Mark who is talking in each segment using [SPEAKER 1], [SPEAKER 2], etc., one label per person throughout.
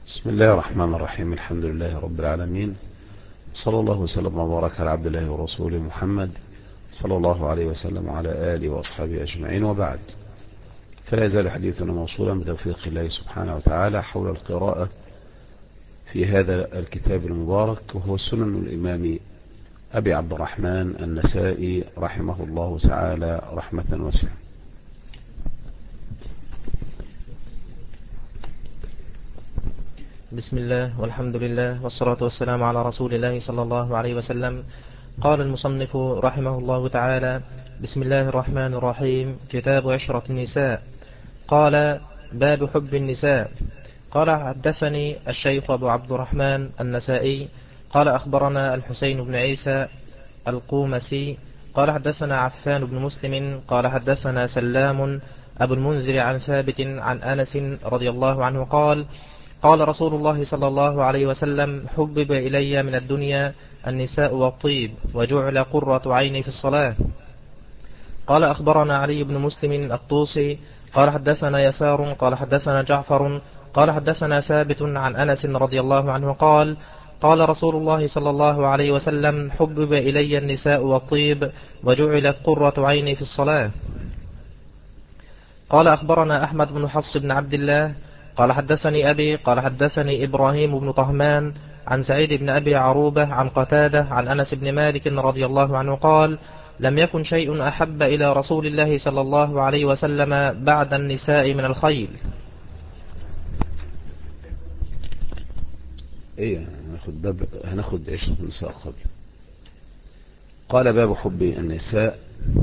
[SPEAKER 1] بسم الله الرحمن الرحيم. الحمد لله رب العالمين، صلى الله وسلم وبارك على عبد الله ورسوله محمد صلى الله عليه وسلم وعلى آله وأصحابه أجمعين، وبعد. فلا يزال حديثنا موصولا بتوفيق الله سبحانه وتعالى حول القراءة في هذا الكتاب المبارك، وهو سنن الإمام أبي عبد الرحمن النسائي رحمه الله تعالى رحمة واسعة.
[SPEAKER 2] بسم الله والحمد لله والصلاة والسلام على رسول الله صلى الله عليه وسلم. قال المصنف رحمه الله تعالى: بسم الله الرحمن الرحيم. كتاب عشرة النساء. قال: باب حب النساء. قال: حدثني الشيخ أبو عبد الرحمن النسائي قال: أخبرنا الحسين بن عيسى القومسي قال: حدثنا عفان بن مسلم قال: حدثنا سلام أبو المنذر عن ثابت عن أنس رضي الله عنه قال: قال رسول الله صلى الله عليه وسلم: حبب إلي من الدنيا النساء والطيب، وجعل قرة عيني في الصلاة. قال: أخبرنا علي بن مسلم الطوسي قال: حدثنا يسار قال: حدثنا جعفر قال: حدثنا ثابت عن أنس رضي الله عنه قال: قال رسول الله صلى الله عليه وسلم: حبب إلي النساء والطيب، وجعلت قرة عيني في الصلاة. قال: أخبرنا أحمد بن حفص بن عبد الله قال: حدثني أبي قال: حدثني إبراهيم بن طهمان عن سعيد بن أبي عروبة عن قتادة عن أنس بن مالك رضي الله عنه قال: لم يكن شيء أحب إلى رسول الله صلى الله عليه وسلم بعد النساء من الخيل.
[SPEAKER 1] هناخد عشرة النساء قبل. قال: باب حب النساء،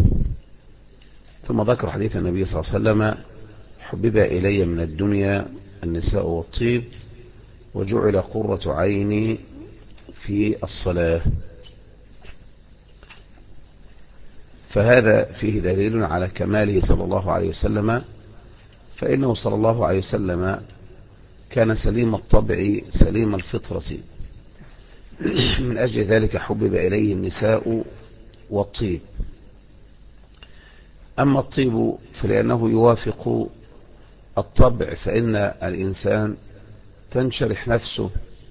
[SPEAKER 1] ثم ذكر حديث النبي صلى الله عليه وسلم: حبب إلي من الدنيا النساء والطيب، وجعل قرة عيني في الصلاة. فهذا فيه دليل على كماله صلى الله عليه وسلم، فإنه صلى الله عليه وسلم كان سليم الطبع سليم الفطرة، من أجل ذلك حبب إليه النساء والطيب. أما الطيب فلأنه يوافق الطبع، فإن الإنسان تنشرح نفسه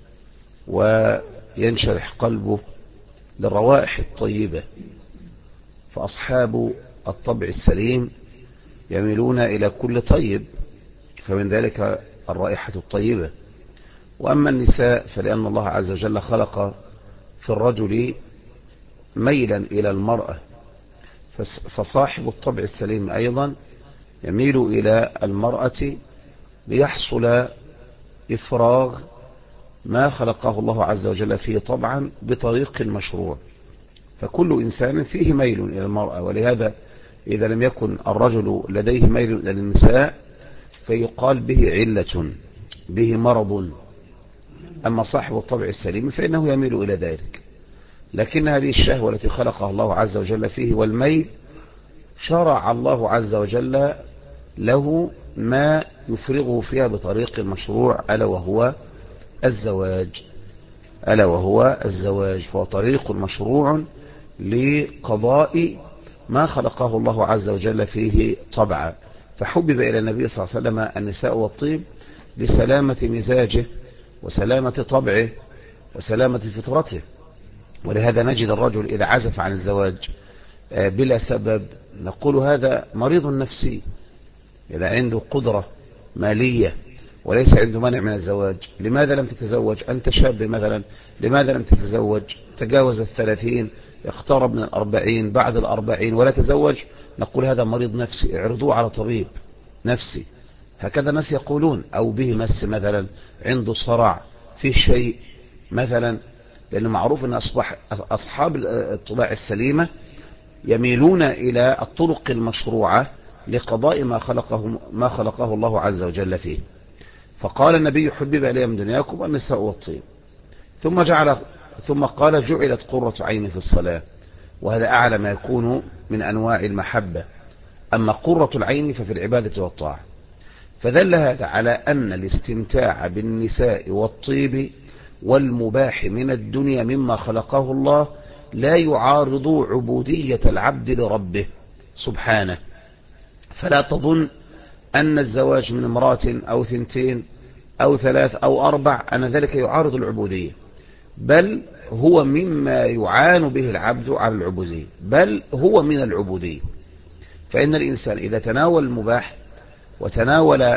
[SPEAKER 1] وينشرح قلبه للروائح الطيبة، فأصحاب الطبع السليم يميلون إلى كل طيب، فمن ذلك الرائحة الطيبة. وأما النساء فلأن الله عز وجل خلق في الرجل ميلا إلى المرأة، فصاحب الطبع السليم أيضا يميل إلى المرأة ليحصل إفراغ ما خلقه الله عز وجل فيه طبعا بطريق مشروع، فكل إنسان فيه ميل إلى المرأة. ولهذا إذا لم يكن الرجل لديه ميل إلى النساء فيقال به علة، به مرض. أما صاحب الطبع السليم فإنه يميل إلى ذلك، لكن هذه الشهوة التي خلقها الله عز وجل فيه والميل شرع الله عز وجل له ما يفرغه فيها بطريق المشروع، ألا وهو الزواج. فهو طريق مشروع لقضاء ما خلقه الله عز وجل فيه طبعا. فحبب إلى النبي صلى الله عليه وسلم النساء والطيب لسلامة مزاجه وسلامة طبعه وسلامة فطرته. ولهذا نجد الرجل إذا عزف عن الزواج بلا سبب نقول هذا مريض نفسي. إذا عنده قدرة مالية وليس عنده مانع من الزواج، لماذا لم تتزوج؟ أنت شاب مثلا، لماذا لم تتزوج؟ تجاوز 30، اقترب من 40، بعد 40 ولا تزوج، نقول هذا مريض نفسي، اعرضوه على طبيب نفسي. هكذا الناس يقولون. أو به مس مثلا، عنده صرع، في شيء مثلا، لأنه معروف أن أصحاب الطباع السليمة يميلون إلى الطرق المشروعة لقضاء ما خلقه الله عز وجل فيه. فقال النبي: حبب إلي من دنياكم النساء والطيب، ثم قال: جعلت قرة عيني في الصلاة. وهذا أعلى ما يكون من أنواع المحبة. أما قرة العين ففي العبادة والطاعة. فدل هذا على أن الاستمتاع بالنساء والطيب والمباح من الدنيا مما خلقه الله لا يعارض عبودية العبد لربه سبحانه. فلا تظن أن الزواج من امرأة أو ثنتين أو 3 أو 4 أن ذلك يعارض العبودية، بل هو مما يعان به العبد على العبودية، بل هو من العبودية. فإن الإنسان إذا تناول المباح وتناول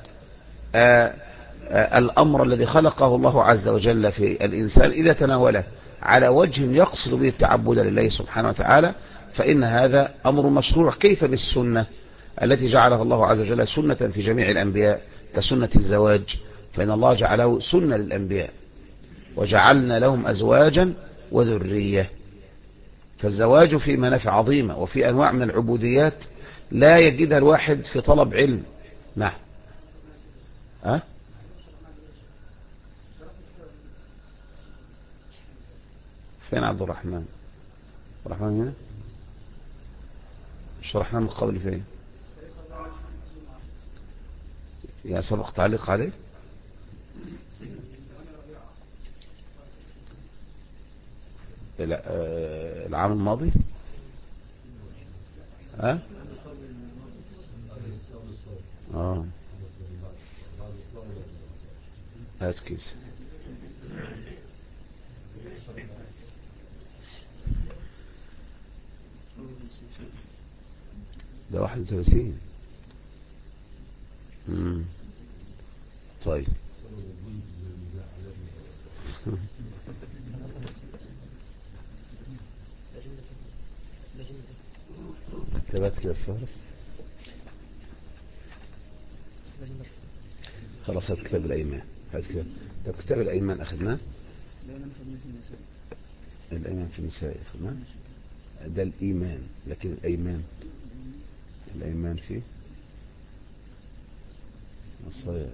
[SPEAKER 1] الأمر الذي خلقه الله عز وجل في الإنسان، إذا تناوله على وجه يقصد به التعبد لله سبحانه وتعالى، فإن هذا أمر مشروع. كيف بالسنة التي جعلها الله عز وجل سنة في جميع الأنبياء كسنة الزواج، فإن الله جعله سنة للأنبياء، وجعلنا لهم أزواجا وذرية. فالزواج فيه منافع عظيمة، وفي أنواع من العبوديات لا يجدها الواحد في طلب علم. نعم. فين عبد الرحمن؟ عبد الرحمن هنا؟ شرحنا من قبل فين؟ يا سبق تعليق عليه؟ لا، العام الماضي. ها؟ هات كيس. ده 31. طيب. كتبت كده الفهرس. خلاص هات كتاب الأيمان. هات كتاب. طب كتاب الأيمان أخذناه؟ الأيمان في النساء أخذناه. ده الإيمان، لكن الأيمان فيه الصياد.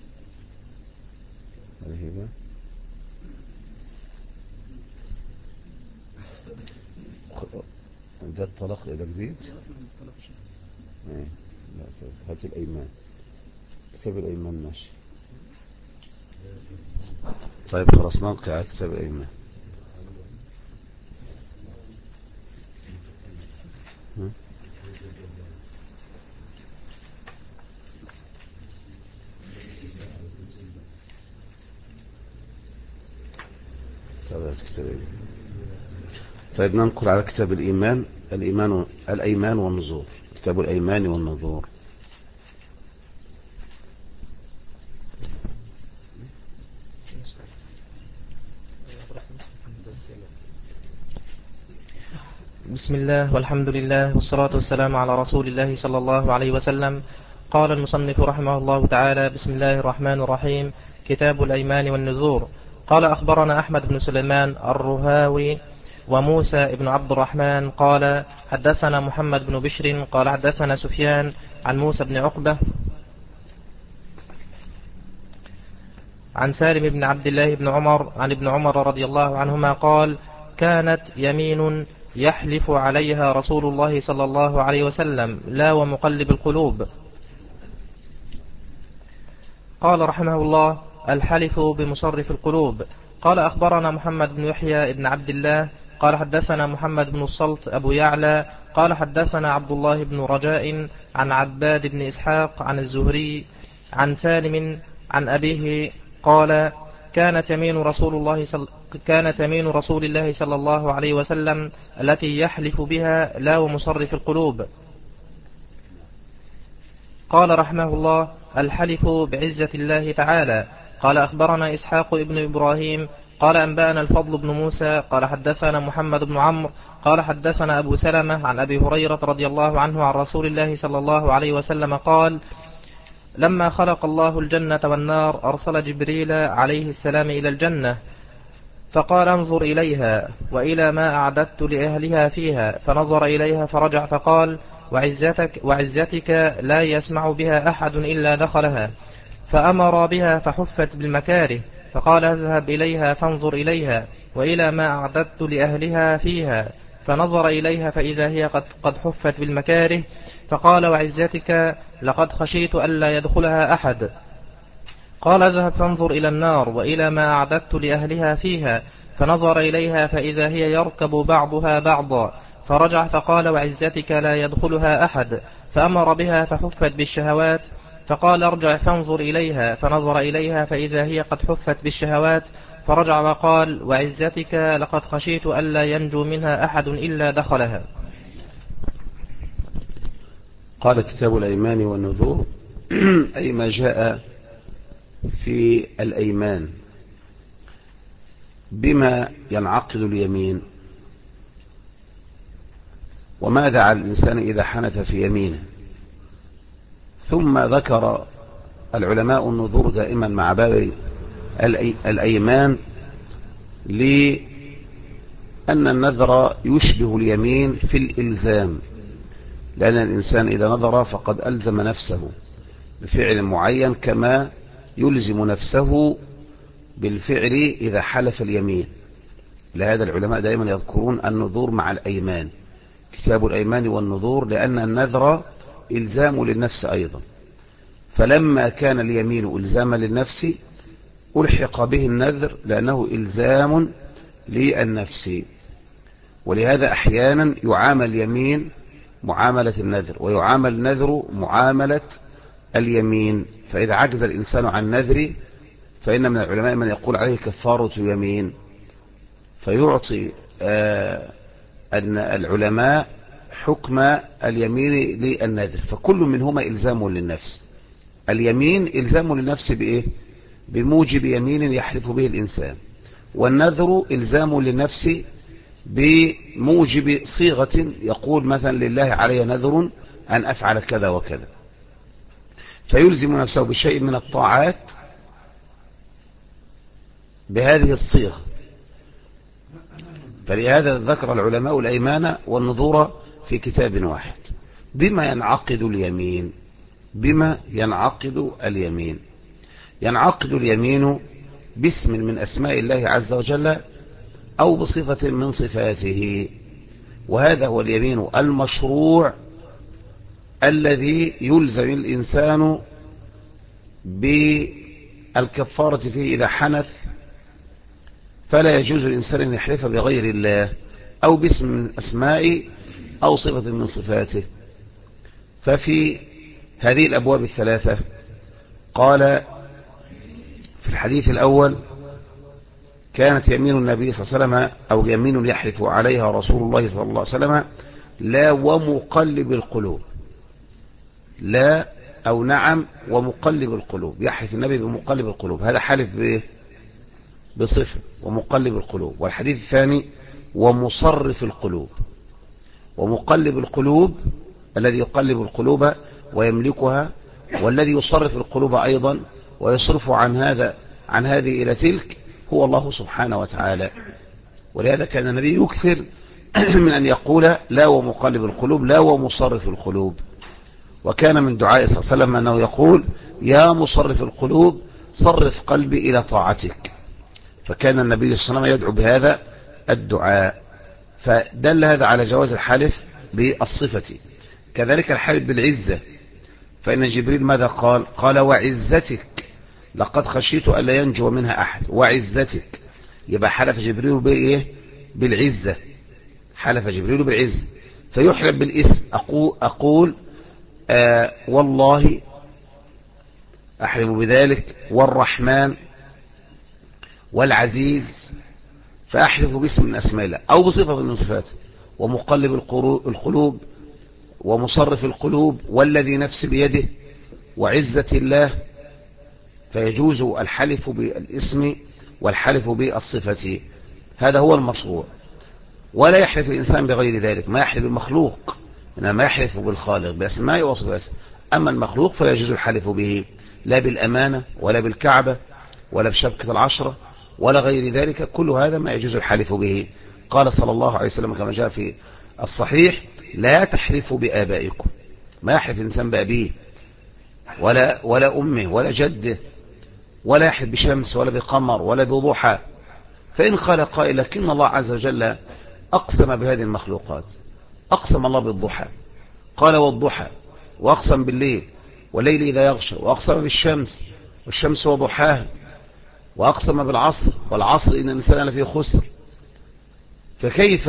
[SPEAKER 1] الهبة. ده الطلاق. ده جديد. لا، هات الأيمان. كتاب الأيمان ماشي. طيب خلاص نلقي على كتاب الأيمان. طيب ننقل على كتاب الإيمان. الأيمان والنذور. كتاب الأيمان والنذور.
[SPEAKER 2] بسم الله والحمد لله والصلاة والسلام على رسول الله صلى الله عليه وسلم. قال المصنف رحمه الله تعالى: بسم الله الرحمن الرحيم. كتاب الأيمان والنذور. قال: أخبرنا أحمد بن سليمان الرهاوي وموسى بن عبد الرحمن قال: حدثنا محمد بن بشر قال: حدثنا سفيان عن موسى بن عقبة عن سالم بن عبد الله بن عمر عن ابن عمر رضي الله عنهما قال: كانت يمين يحلف عليها رسول الله صلى الله عليه وسلم لا ومقلب القلوب. قال رحمه الله: الحلف بمصرف القلوب. قال: أخبرنا محمد بن يحيى بن عبد الله قال: حدثنا محمد بن الصلت أبو يعلى قال: حدثنا عبد الله بن رجاء عن عباد بن إسحاق عن الزهري عن سالم عن أبيه قال: كانت يمين رسول الله صلى الله عليه وسلم التي يحلف بها لا ومصرف القلوب. قال رحمه الله: الحلف بعزة الله تعالى. قال: أخبرنا إسحاق ابن إبراهيم قال: أنبأنا الفضل بن موسى قال: حدثنا محمد بن عمرو قال: حدثنا أبو سلمة عن أبي هريرة رضي الله عنه عن رسول الله صلى الله عليه وسلم قال: لما خلق الله الجنة والنار أرسل جبريل عليه السلام إلى الجنة فقال: انظر إليها وإلى ما أعددت لأهلها فيها. فنظر إليها فرجع فقال: وعزتك لا يسمع بها أحد إلا دخلها. فأمر بها فحفت بالمكاره. فقال: اذهب إليها فانظر إليها وإلى ما أعددت لأهلها فيها. فنظر إليها فإذا هي قد حفت بالمكاره. فقال: وعزتك لقد خشيت ألا يدخلها أحد. قال: اذهب فانظر إلى النار وإلى ما أعددت لأهلها فيها. فنظر إليها فإذا هي يركب بعضها بعضا. فرجع فقال: وعزتك لا يدخلها أحد. فأمر بها فحفت بالشهوات. فقال ارجع فانظر إليها، فنظر إليها فإذا هي قد حفت بالشهوات، فرجع وقال وعزتك لقد خشيت ألا ينجو منها أحد إلا دخلها.
[SPEAKER 1] قال كتاب الأيمان والنذور أي ما جاء في الأيمان بما ينعقد اليمين، وماذا على الإنسان إذا حنث في يمينه. ثم ذكر العلماء النذور دائما مع باب الأيمان لأن النذر يشبه اليمين في الإلزام، لأن الإنسان إذا نذر فقد ألزم نفسه بفعل معين كما يلزم نفسه بالفعل إذا حلف اليمين. لهذا العلماء دائما يذكرون النذور مع الأيمان، كتاب الأيمان والنذور، لأن النذر إلزام للنفس أيضا. فلما كان اليمين إلزاما للنفس ألحق به النذر لأنه إلزام للنفس. ولهذا أحيانا يعامل اليمين معاملة النذر، ويعامل النذر معاملة اليمين. فإذا عجز الإنسان عن نذر فإن من العلماء من يقول عليه كفارة يمين، فيعطي أن العلماء حكم اليمين للنذر، فكل منهما إلزام للنفس. اليمين إلزام للنفس بإيه؟ بموجب يمين يحلف به الإنسان، والنذر إلزام للنفس بموجب صيغة يقول مثلا لله علي نذر أن أفعل كذا وكذا، فيلزم نفسه بشيء من الطاعات بهذه الصيغة. فلهذا ذكر العلماء الأيمان والنذور في كتاب واحد. بما ينعقد اليمين؟ بما ينعقد اليمين؟ ينعقد اليمين باسم من أسماء الله عز وجل أو بصفة من صفاته، وهذا هو اليمين المشروع الذي يلزم الإنسان بالكفارة فيه إذا حنث، فلا يجوز الإنسان أن يحلف بغير الله أو باسم من أسماء أو صفة من صفاته. ففي هذه الأبواب الثلاثة قال في الحديث الأول كانت يمين النبي صلى الله عليه وسلم أو يمين يحلف عليها رسول الله صلى الله عليه وسلم لا ومقلب القلوب، لا أو نعم ومقلب القلوب، يحلف النبي بمقلب القلوب، هذا حلف بصفة ومقلب القلوب. والحديث الثاني ومصرف القلوب، ومقلب القلوب الذي يقلب القلوب ويملكها، والذي يصرف القلوب أيضا ويصرف عن هذه إلى تلك هو الله سبحانه وتعالى. ولهذا كان النبي يكثر من أن يقول لا ومقلب القلوب لا ومصرف القلوب. وكان من دعاء صلى الله عليه وسلم أنه يقول يا مصرف القلوب صرف قلبي إلى طاعتك. فكان النبي صلى الله عليه وسلم يدعو بهذا الدعاء، فدل هذا على جواز الحلف بالصفة. كذلك الحلف بالعزة، فإن جبريل ماذا قال؟ قال وعزتك لقد خشيت ألا ينجو منها أحد، وعزتك. يبقى حلف جبريل بإيه؟ بالعزة، حلف جبريل بالعزة. فيحلف بالاسم، أقول والله أحلف بذلك، والرحمن والعزيز، فأحلف باسم من أسماء الله أو بصفة من صفاته. ومقلب القلوب ومصرف القلوب والذي نفس بيده وعزة الله، فيجوز الحلف بالاسم والحلف بالصفة. هذا هو المشروع. ولا يحلف الإنسان بغير ذلك، ما يحلف بالمخلوق إنما يحلف بالخالق بأسماء وصفاته. أما المخلوق فيجوز الحلف به، لا بالأمانة ولا بالكعبة ولا بشبكة العشرة ولا غير ذلك، كل هذا ما يجوز الحلف به. قال صلى الله عليه وسلم كما جاء في الصحيح لا تحلفوا بآبائكم، ما يحلف الإنسان بأبيه ولا أمه ولا جده، ولا يحلف بشمس ولا بقمر ولا بضحى. فإن قال قائل لكن الله عز وجل أقسم بهذه المخلوقات، أقسم الله بالضحى، قال والضحى، وأقسم بالليل والليل إذا يغشى، وأقسم بالشمس والشمس وضحاها، وأقسم بالعصر والعصر إن الإنسان لفي خسر. فكيف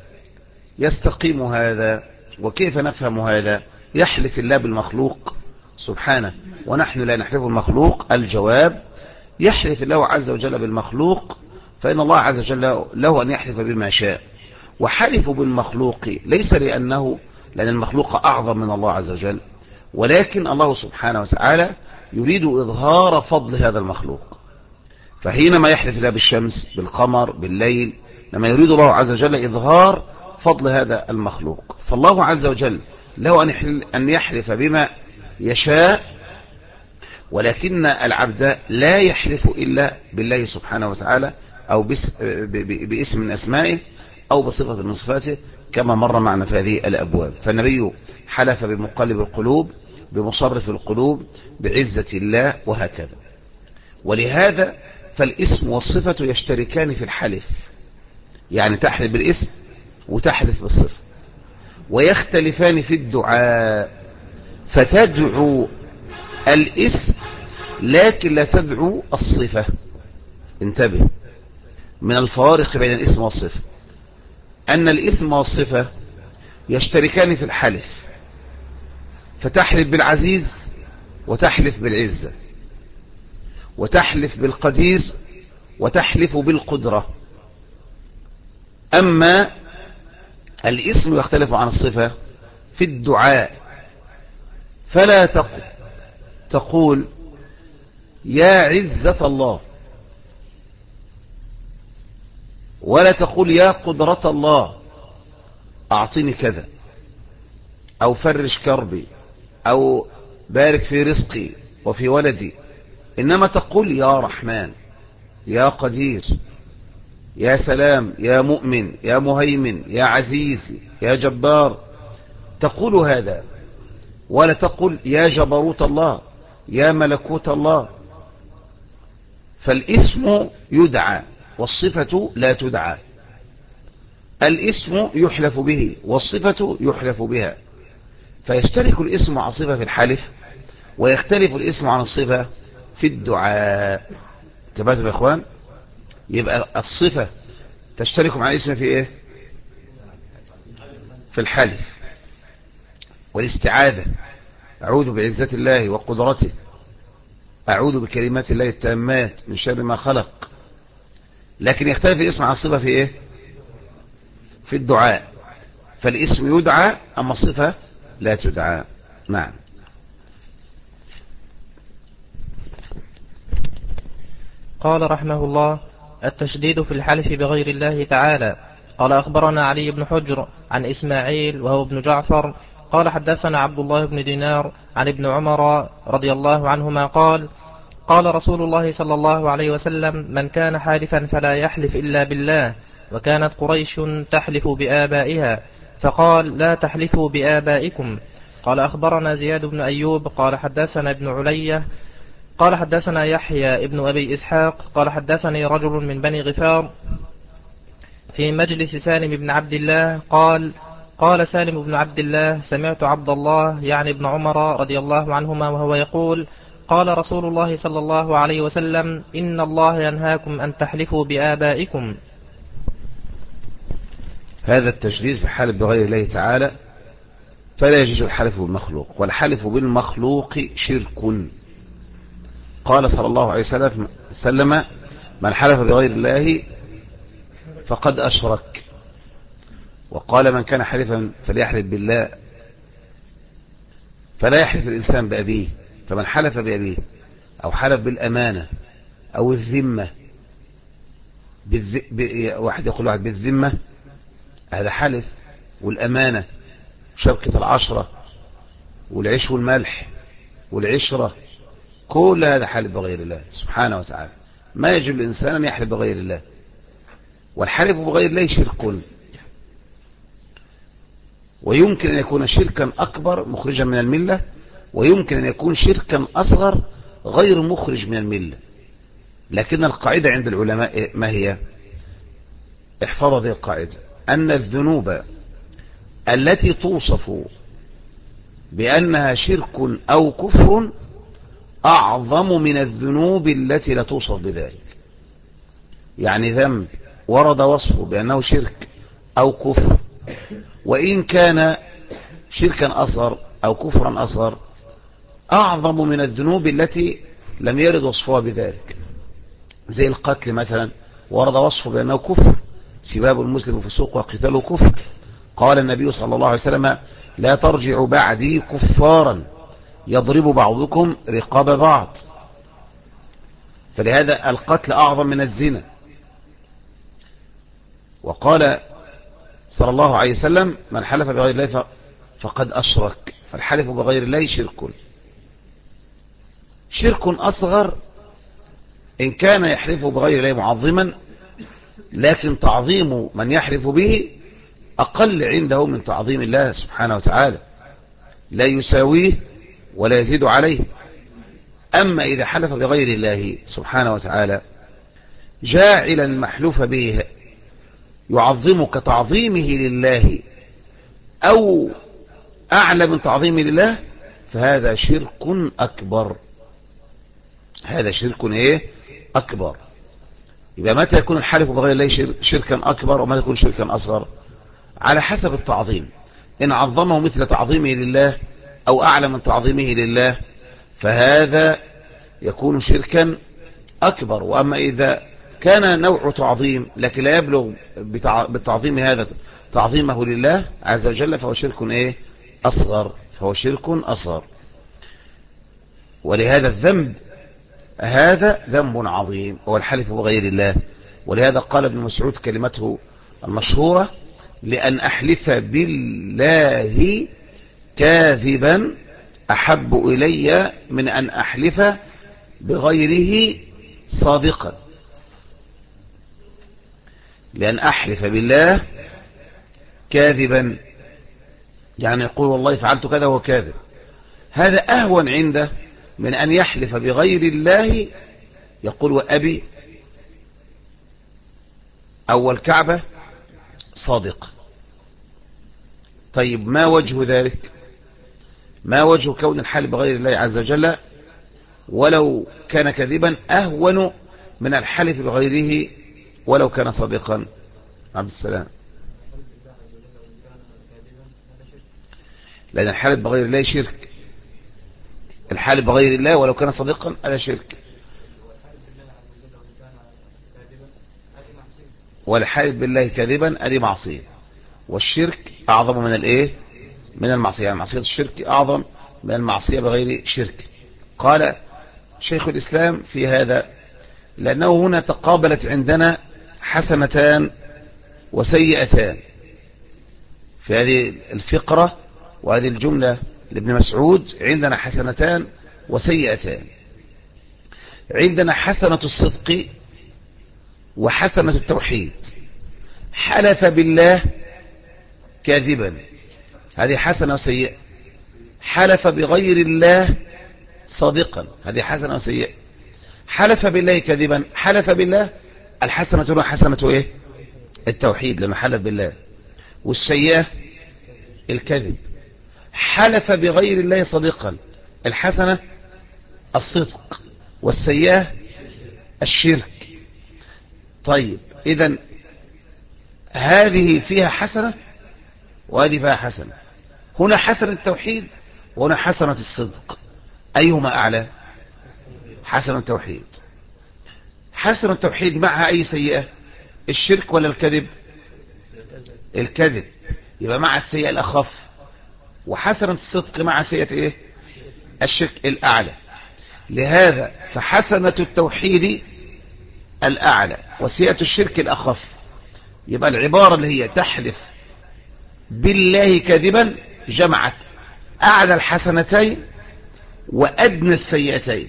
[SPEAKER 1] يستقيم هذا وكيف نفهم هذا؟ يحلف الله بالمخلوق سبحانه، ونحن لا نحلف المخلوق. الجواب: يحلف الله عز وجل بالمخلوق، فإن الله عز وجل له أن يحلف بما شاء. وحلف بالمخلوق ليس لأن المخلوق أعظم من الله عز وجل، ولكن الله سبحانه وتعالى يريد إظهار فضل هذا المخلوق. فحينما يحلف الله بالشمس، بالقمر، بالليل، لما يريد الله عز وجل إظهار فضل هذا المخلوق. فالله عز وجل له أن يحلف بما يشاء، ولكن العبد لا يحلف إلا بالله سبحانه وتعالى، أو باسم من أسمائه، أو بصفة من صفاته، كما مر معنا في هذه الأبواب. فالنبي حلف بمقلب القلوب، بمصرف القلوب، بعزة الله، وهكذا. ولهذا فالاسم والصفة يشتركان في الحلف، يعني تحلف بالاسم وتحلف بالصفة، ويختلفان في الدعاء، فتدعو الاسم لكن لا تدعو الصفة. انتبه من الفوارق بين الاسم والصفة، أن الاسم والصفة يشتركان في الحلف، فتحلف بالعزيز وتحلف بالعزة، وتحلف بالقدير وتحلف بالقدرة. أما الاسم يختلف عن الصفة في الدعاء، فلا تقول يا عزة الله، ولا تقول يا قدرة الله أعطني كذا، أو فرج كربي، أو بارك في رزقي وفي ولدي، إنما تقول يا رحمن، يا قدير، يا سلام، يا مؤمن، يا مهيمن، يا عزيز، يا جبار. تقول هذا، ولا تقل يا جبروت الله، يا ملكوت الله. فالاسم يدعى والصفة لا تدعى. الاسم يحلف به والصفة يحلف بها، فيشترك الاسم مع الصفة في الحلف، ويختلف الاسم عن الصفة في الدعاء. انتبهتوا يا اخوان؟ يبقى الصفة تشترك مع الاسم في ايه؟ في الحلف والاستعاذة، أعوذ بعزة الله وقدرته، أعوذ بكلمات الله التامات من شر ما خلق. لكن يختلف الاسم عن الصفة في ايه؟ في الدعاء. فالاسم يدعى أما الصفة لا تدعى. نعم.
[SPEAKER 2] قال رحمه الله: التشديد في الحلف بغير الله تعالى. قال أخبرنا علي بن حجر عن إسماعيل وهو ابن جعفر قال حدثنا عبد الله بن دينار عن ابن عمر رضي الله عنهما قال: قال رسول الله صلى الله عليه وسلم: من كان حالفا فلا يحلف إلا بالله. وكانت قريش تحلف بآبائها، فقال: لا تحلفوا بآبائكم. قال أخبرنا زياد بن أيوب قال حدثنا ابن علية قال حدثنا يحيى ابن أبي إسحاق قال حدثني رجل من بني غفار في مجلس سالم بن عبد الله قال سالم بن عبد الله: سمعت عبد الله يعني ابن عمر رضي الله عنهما وهو يقول: قال رسول الله صلى الله عليه وسلم: إن الله ينهاكم أن تحلفوا بآبائكم.
[SPEAKER 1] هذا التشديد في الحلف بغير الله تعالى، فلا يجوز الحلف بالمخلوق، والحلف بالمخلوق شرك. قال صلى الله عليه وسلم: من حلف بغير الله فقد أشرك. وقال: من كان حلفا فليحلف بالله. فلا يحلف الإنسان بأبيه، فمن حلف بأبيه أو حلف بالأمانة أو الذمة، واحد يقول واحد بالذمة، هذا حلف، والأمانة، شبكة العشرة، والعيش والملح والعشرة، كل هذا حلف بغير الله سبحانه وتعالى. ما يجب الإنسان أن يحلف بغير الله، والحلف بغير الله شرك، ويمكن أن يكون شركا أكبر مخرجا من الملة، ويمكن أن يكون شركا أصغر غير مخرج من الملة. لكن القاعدة عند العلماء ما هي؟ احفظ هذه القاعدة: أن الذنوب التي توصف بأنها شرك أو كفر أعظم من الذنوب التي لا توصف بذلك. يعني ذنب ورد وصفه بأنه شرك أو كفر، وإن كان شركا أصغر أو كفرا أصغر، أعظم من الذنوب التي لم يرد وصفها بذلك، زي القتل مثلا، ورد وصفه بأنه كفر، سباب المسلم فسوق وقتاله كفر. قال النبي صلى الله عليه وسلم: لا ترجعوا بعدي كفارا يضرب بعضكم رقاب بعض. فلهذا القتل أعظم من الزنا. وقال صلى الله عليه وسلم: من حلف بغير الله فقد أشرك. فالحلف بغير الله شرك أصغر إن كان يحلف بغير الله معظما، لكن تعظيم من يحلف به أقل عنده من تعظيم الله سبحانه وتعالى، لا يساويه ولا يزيد عليه. أما إذا حلف بغير الله سبحانه وتعالى جاعلا المحلوف به يعظم كتعظيمه لله أو أعلى من تعظيمه لله، فهذا شرك أكبر. هذا شرك إيه؟ أكبر. يبقى متى يكون الحلف بغير الله شركا أكبر ومتى يكون شركا أصغر؟ على حسب التعظيم. إن عظمه مثل تعظيمه لله أو أعلى من تعظيمه لله فهذا يكون شركا أكبر. وأما إذا كان نوع تعظيم لكن لا يبلغ بالتعظيم هذا تعظيمه لله عز وجل فهو شرك إيه؟ أصغر. فهو شرك أصغر. ولهذا الذنب هذا ذنب عظيم هو الحلف بغير الله. ولهذا قال ابن مسعود كلمته المشهورة: لأن أحلف بالله كاذبا أحب إلي من أن أحلف بغيره صادقا. لأن أحلف بالله كاذبا يعني يقول والله فعلت كذا وهو كاذب، هذا أهون عنده من أن يحلف بغير الله يقول وأبي أو الكعبة صادق. طيب ما وجه ذلك؟ ما وجه كون الحلف بغير الله عز وجل ولو كان كذبا أهون من الحلف بغيره ولو كان صادقا؟ عبد السلام. لأن الحلف بغير الله شرك. الحلف بغير الله ولو كان صادقا هذا شرك. والحلف بالله كذبا هذه معصية. والشرك أعظم من الإيه؟ من المعصية. يعني معصية الشرك أعظم من المعصية بغير شرك. قال شيخ الإسلام في هذا: لأنه هنا تقابلت عندنا حسنتان وسيئتان. في هذه الفقرة وهذه الجملة لابن مسعود عندنا حسنتان وسيئتان. عندنا حسنة الصدق وحسنة التوحيد. حلف بالله كاذبا هذه حسنة وسيئة. حلف بغير الله صادقا هذه حسنة وسيئة. حلف بالله كاذبا، حلف بالله الحسنة هنا حسنة ايه؟ التوحيد لما حلف بالله. والسيئة الكذب. حلف بغير الله صادقا الحسنة الصدق والسيئة الشرك. طيب إذن هذه فيها حسنة وهذه فيها حسنة. هنا حسنة التوحيد وهنا حسنة الصدق، أيهما أعلى؟ حسنة التوحيد. حسنة التوحيد معها أي سيئة؟ الشرك ولا الكذب؟ الكذب. يبقى مع السيئة الأخف. وحسنة الصدق مع سيئة إيه؟ الشرك الأعلى. لهذا فحسنة التوحيد الأعلى وسيئة الشرك الأخف. يبقى العبارة اللي هي تحلف بالله كذبا جمعت أعلى الحسنتين وأدنى السيئتين.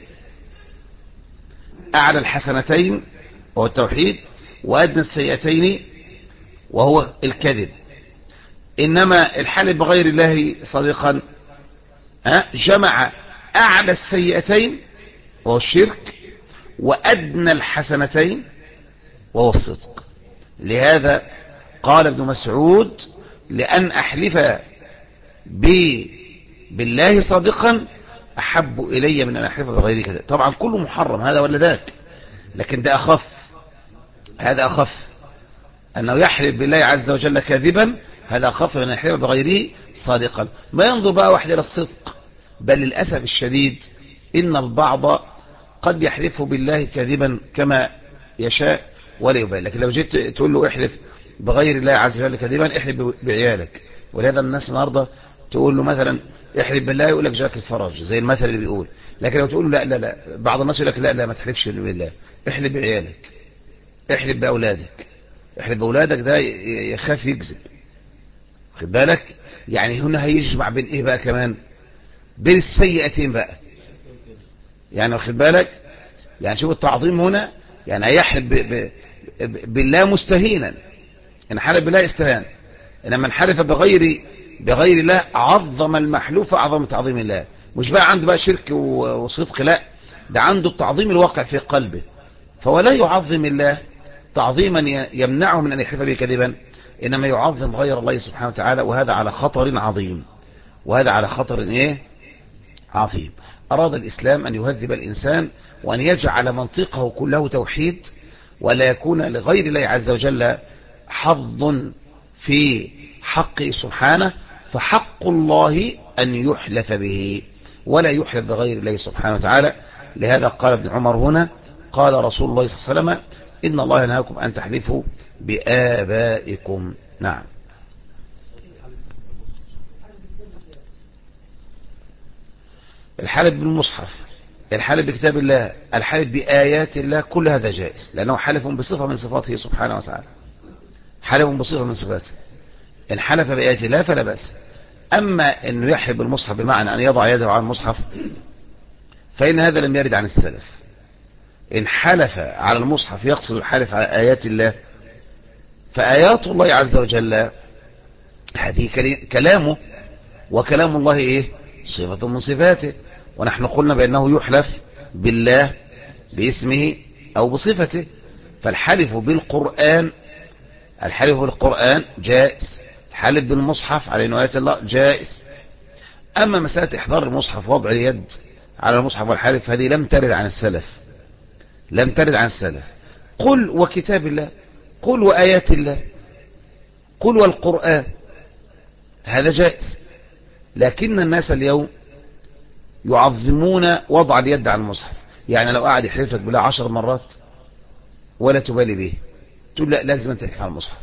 [SPEAKER 1] أعلى الحسنتين وهو التوحيد وأدنى السيئتين وهو الكذب. إنما الحلف بغير الله صادقا جمع أعلى السيئتين وهو الشرك وأدنى الحسنتين وهو الصدق. لهذا قال ابن مسعود: لأن أحلف بالله صادقا أحب إلي من أن أحلف بغيره كذا. طبعا كله محرم هذا ولا ذاك، لكن ده أخف. هذا أخف، أنه يحلف بالله عز وجل كاذبا هذا أخف من أن يحلف بغيره صادقا. ما ينظر بقى واحد إلى الصدق بل للأسف الشديد إن البعض قد يحلف بالله كذبا كما يشاء ولا يبالي. لكن لو جيت تقول له احلف بغير الله عز وجل كذبا، احلف بعيالك. ولهذا الناس النهارده تقول له مثلا احلف بالله، يقول لك جاك الفرج زي المثل اللي بيقول. لكن لو تقول له لا لا لا، بعض الناس يقول لك لا لا ما تحلفش بالله، احلف بعيالك، احلف بأولادك. احلف بأولادك ده يخاف يكذب، خد بالك. يعني هنا هيجمع بين ايه بقى كمان؟ بين السيئتين بقى، يعني واخد بالك. يعني شوف التعظيم هنا، يعني هيحلف بالله مستهينا، ان حلف بالله استهان. انما من حلف بغير الله عظم المحلوف اعظم تعظيم الله. مش بقى عنده بقى شرك وصدق، لا، ده عنده التعظيم الواقع في قلبه. فهو لا يعظم الله تعظيما يمنعه من ان يحلف به كذبا، انما يعظم غير الله سبحانه وتعالى، وهذا على خطر عظيم، وهذا على خطر ايه عظيم. اراد الاسلام ان يهذب الانسان وان يجعل منطقه كله توحيد، ولا يكون لغير الله عز وجل حظ في حقه سبحانه. فحق الله أن يحلف به ولا يحلف بغير الله سبحانه وتعالى. لهذا قال ابن عمر هنا، قال رسول الله صلى الله عليه وسلم: إن الله ينهاكم أن تحلفوا بآبائكم. نعم. الحلف بالمصحف، الحلف بكتاب الله، الحلف بآيات الله، كل هذا جائز، لأنه حلف بصفة من صفاته سبحانه وتعالى، حلف بصفة من صفاته. إن حلف بآيات الله فلا بأس. أما أنه يحلف بالمصحف بمعنى أن يضع يده على المصحف، فإن هذا لم يرد عن السلف. إن حلف على المصحف يقصد الحلف على آيات الله، فآيات الله عز وجل هذه كلامه، وكلام الله إيه؟ صفة من صفاته. ونحن قلنا بأنه يحلف بالله باسمه أو بصفته. فالحلف بالقرآن، الحلف بالقرآن جائز، الحلف بالمصحف على إنه آيات الله جائز. أما مسألة إحضار المصحف وضع اليد على المصحف والحلف، هذه لم ترد عن السلف، لم ترد عن السلف. قل وكتاب الله، قل وآيات الله، قل والقرآن، هذا جائز. لكن الناس اليوم يعظمون وضع اليد على المصحف. يعني لو قاعد يحلف لك بالله 10 مرات ولا تبالي به، تقول لا لازم تحلف على المصحف،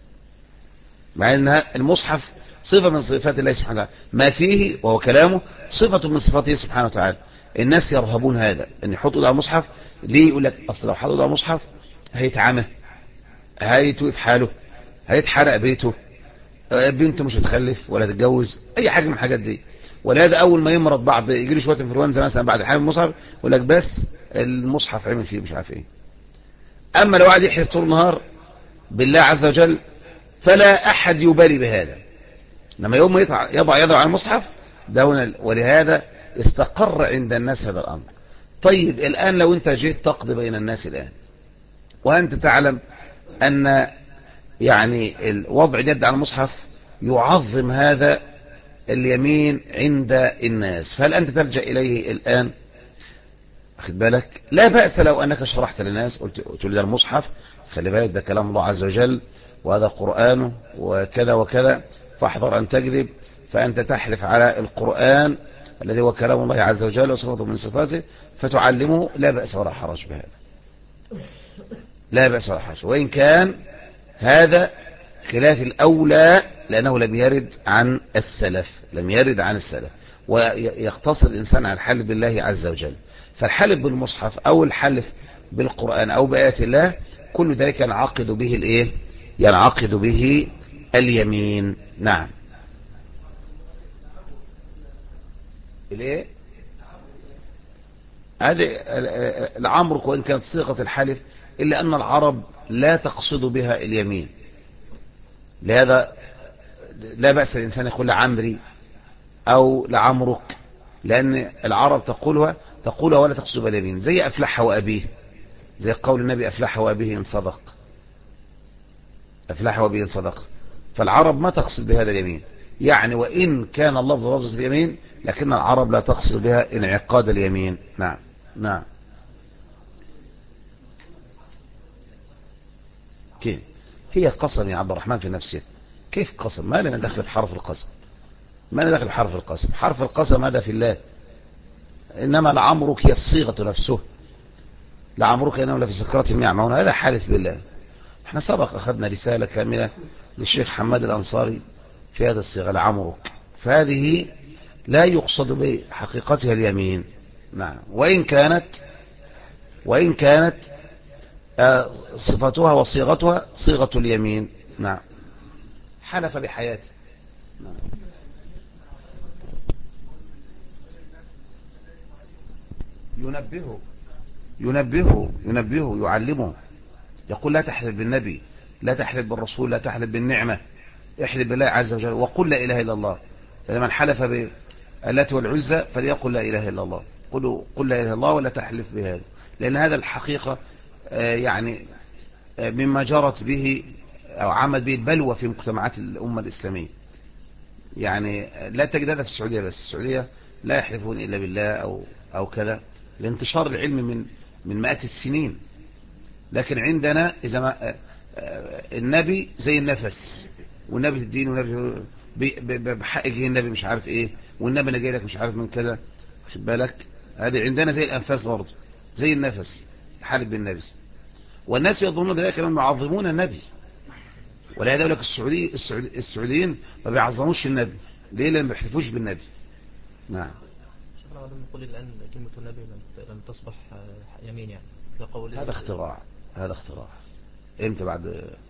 [SPEAKER 1] مع ان المصحف صفة من صفات الله سبحانه وتعالى، ما فيه وهو كلامه صفة من صفاته سبحانه وتعالى. الناس يرهبون هذا، ان يحطوا على المصحف. ليه؟ يقول لك اصل لو حطوا على المصحف هيتعمى، هيتوقف حاله، هيتحرق بيته، بنته مش هتخلف ولا تتجوز، اي حاجه من الحاجات دي. ولهذا اول ما يمرض بعض، يجي له شويه انفلونزا مثلا بعد الحمل المصحف، يقول لك بس المصحف عمل فيه مش عارف ايه. اما لو قعد يحلف طول النهار بالله عز وجل فلا احد يبالي بهذا. لما يوم يضع يده على المصحف ده، ولهذا استقر عند الناس هذا الامر. طيب الان لو انت جيت تقضي بين الناس الان، وانت تعلم ان يعني وضع اليد على المصحف يعظم هذا اليمين عند الناس، فهل أنت تلجأ إليه الآن؟ أخذ بالك، لا بأس لو أنك شرحت للناس، قلت له ده المصحف، خلي بالك ده كلام الله عز وجل، وهذا قرآنه وكذا وكذا، فاحذر أن تكذب، فأنت تحلف على القرآن الذي هو كلام الله عز وجل وصفته من صفاته، فتعلمه، لا بأس ولا حرج بهذا، لا بأس ولا حرج. وإن كان هذا خلاف الأولى، لأنه لم يرد عن السلف، لم يرد عن السلف. ويقتصر الإنسان على الحلف بالله عز وجل. فالحلف بالمصحف أو الحلف بالقرآن أو بآيات الله، كل ذلك ينعقد به الإيه؟ ينعقد به اليمين. نعم. الإيه؟ هذه العمرك وإن كانت صيغة الحلف، إلا أن العرب لا تقصد بها اليمين. لهذا لا بأس الإنسان يقول لعمري أو لعمرك، لأن العرب تقولها ولا تقصد باليمين، زي أفلح وأبيه، زي قول النبي أفلح وأبيه إن صدق، أفلح وأبيه إن صدق. فالعرب ما تقصد بهذا اليمين، يعني وإن كان اللفظ لفظ اليمين، لكن العرب لا تقصد بها انعقاد اليمين. نعم. نعم. كيف هي قسم يا عبد الرحمن في نفسه؟ كيف قسم؟ ما لنا دخل بحرف القسم. ما أنا داخل حرف القسم، حرف القسم هذا في الله، إنما لعمرك هي الصيغة نفسه، لعمرك إنهم لفي سكراتهم يعمهون، هذا حالف بالله. احنا سبق أخذنا رسالة كاملة للشيخ حماد الأنصاري في هذا الصيغة لعمرك، فهذه لا يقصد بحقيقتها اليمين. نعم، وإن كانت صفتها وصيغتها صيغة اليمين. نعم، حلف بحياته. نعم. ينبهه يعلمه، يقول لا تحلف بالنبي، لا تحلف بالرسول، لا تحلف بالنعمة، احلف بالله عز وجل وقل لا إله إلا الله. فلمن حلف باللات والعزى فليقل لا إله إلا الله، قل لا إله إلا الله ولا تحلف بهذا، لأن هذا الحقيقة يعني مما جرت به أو عمل به البلوى في مجتمعات الأمة الإسلامية. يعني لا تجد هذا في السعودية بس، السعودية لا يحلفون إلا بالله أو كذا، لانتشار العلم من مئات السنين. لكن عندنا إذا ما النبي زي النفس، والنبي الدين، والنبي بحق جه النبي مش عارف ايه، والنبي انا جاي لك مش عارف من كذا، خد بالك. هذه عندنا زي الانفاس برضه، زي النفس، حالف بالنبي. والناس يظنون ذلك انهم يعظمون النبي، ولا يقول لك السعوديين ما بيعظموش النبي، ليه؟ لان ما بيحتفوش بالنبي. نعم.
[SPEAKER 2] شكرا. لم نقول الآن كلمة النبي لم تصبح يمين يعني كقول.
[SPEAKER 1] هذا اختراع امتى بعد؟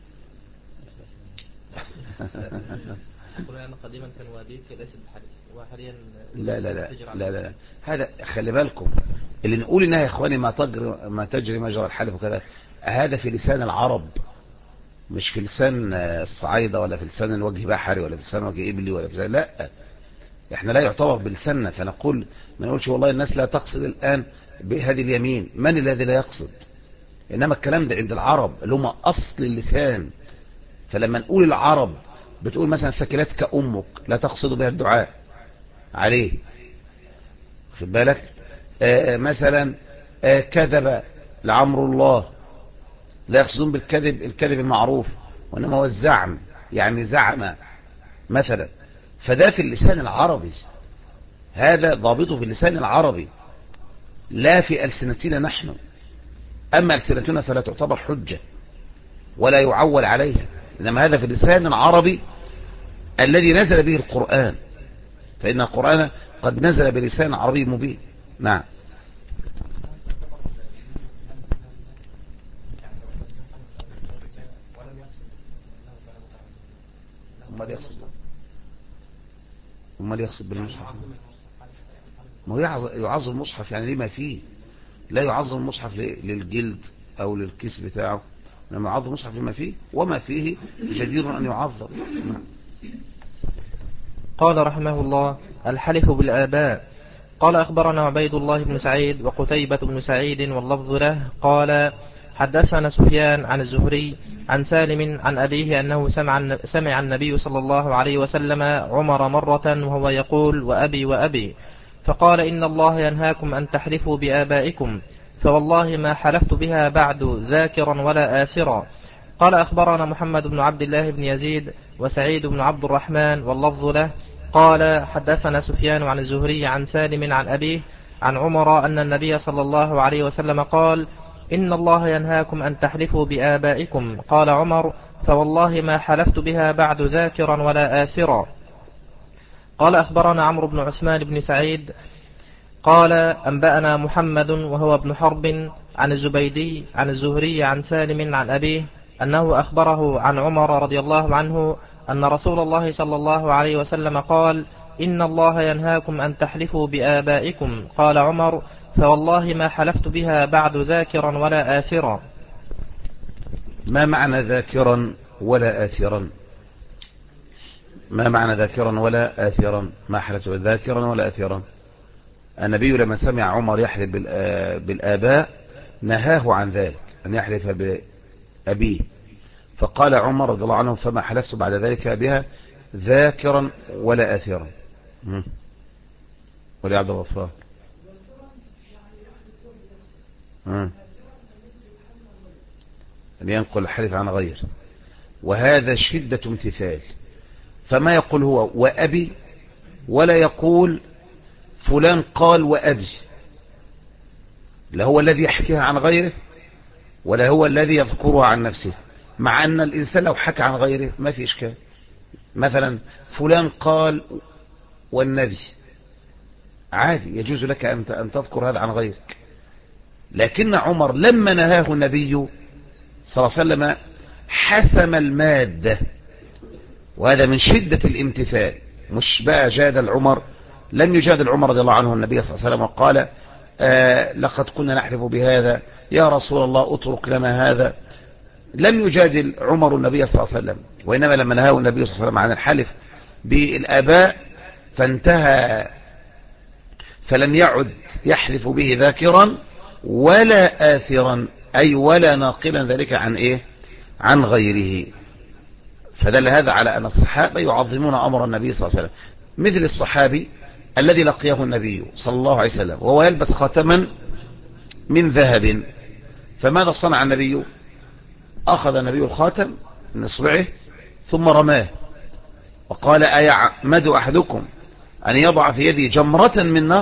[SPEAKER 2] أنا قديما كان واديك ليست بحري وحاليا
[SPEAKER 1] لا لا لا لا لا، هذا خلي بالكم، اللي نقول انها يا اخواني ما تجري مجرى الحلف وكذا، هذا في لسان العرب، مش في لسان الصعايدة، ولا في لسان الوجه بحري، ولا في لسان وجه إبلي، ولا في لسان، لا، احنا لا يعتبر بلساننا، فنقول ما نقولش والله الناس لا تقصد الآن بهذه اليمين، من الذي لا يقصد؟ إنما الكلام ده عند العرب اللي هم أصل اللسان. فلما نقول العرب بتقول مثلا ثكلتك أمك، لا تقصد بها الدعاء عليه، خد بالك. مثلا كذب لعمر الله، لا يقصدون بالكذب الكذب المعروف، وإنما هو الزعم، يعني زعم مثلا. فده في اللسان العربي، هذا ضابطه في اللسان العربي، لا في ألسنتنا نحن. أما ألسنتنا فلا تعتبر حجة ولا يعول عليها، إنما هذا في اللسان العربي الذي نزل به القرآن، فإن القرآن قد نزل بلسان عربي مبين. نعم. امال يقصد بالمصحف، ما هو يعظم المصحف يعني لما فيه، لا يعظم المصحف للجلد او للكيس بتاعه، انما يعظم المصحف لما فيه، وما فيه جدير ان يعظم.
[SPEAKER 2] قال رحمه الله: الحلف بالآباء. قال أخبرنا عبيد الله بن سعيد وقتيبة بن سعيد واللفظ له قال حدثنا سفيان عن الزهري عن سالم عن أبيه أنه سمع النبي صلى الله عليه وسلم عمر مرة وهو يقول وأبي وأبي، فقال إن الله ينهاكم أن تحلفوا بآبائكم، فوالله ما حلفت بها بعد ذاكرا ولا آثرا. قال أخبرنا محمد بن عبد الله بن يزيد وسعيد بن عبد الرحمن واللفظ له قال حدثنا سفيان عن الزهري عن سالم عن أبيه عن عمر أن النبي صلى الله عليه وسلم قال إن الله ينهاكم أن تحلفوا بآبائكم. قال عمر فوالله ما حلفت بها بعد ذاكرا ولا آثرا. قال أخبرنا عمرو بن عثمان بن سعيد قال أنبأنا محمد وهو ابن حرب عن الزبيدي عن الزهري عن سالم عن أبيه أنه أخبره عن عمر رضي الله عنه أن رسول الله صلى الله عليه وسلم قال إن الله ينهاكم أن تحلفوا بآبائكم. قال عمر فوالله ما حلفت بها بعد ذاكرا ولا آثرا.
[SPEAKER 1] ما معنى ذاكرا ولا آثرا؟ ما معنى ذاكرا ولا آثرا؟ ما حلفت ذاكرا ولا آثرا؟ النبي لما سمع عمر يحلف بالآباء نهاه عن ذلك، أن يحلف بأبيه، فقال عمر رضي الله عنه فما حلفت بعد ذلك بها ذاكرا ولا آثرا. ولي عبد الغفار أن ينقل الحلف عن غير، وهذا شدة امتثال. فما يقول هو وأبي ولا يقول فلان قال وأبي، لا هو الذي يحكيها عن غيره ولا هو الذي يذكرها عن نفسه، مع أن الإنسان لو حكى عن غيره ما في إشكال. مثلا فلان قال والنبي، عادي يجوز لك أن تذكر هذا عن غيرك. لكن عمر لما نهاه النبي صلى الله عليه وسلم حسم المادة، وهذا من شدة الامتثال. مش بقى جادل عمر، لم يجادل عمر رضي الله عنه النبي صلى الله عليه وسلم وقال لقد كنا نحلف بهذا يا رسول الله اترك لنا هذا. لم يجادل عمر النبي صلى الله عليه وسلم، وإنما لما نهاه النبي صلى الله عليه وسلم عن الحلف بالآباء فانتهى، فلم يعد يحلف به ذاكرا ولا آثرا، أي ولا ناقلا ذلك عن إيه؟ عن غيره. فدل هذا على أن الصحابة يعظمون أمر النبي صلى الله عليه وسلم، مثل الصحابي الذي لقيه النبي صلى الله عليه وسلم وهو يلبس خاتما من ذهب، فماذا صنع النبي؟ أخذ النبي الخاتم من إصبعه ثم رماه وقال أيعمد أحدكم أن يضع في يده جمرة من نار؟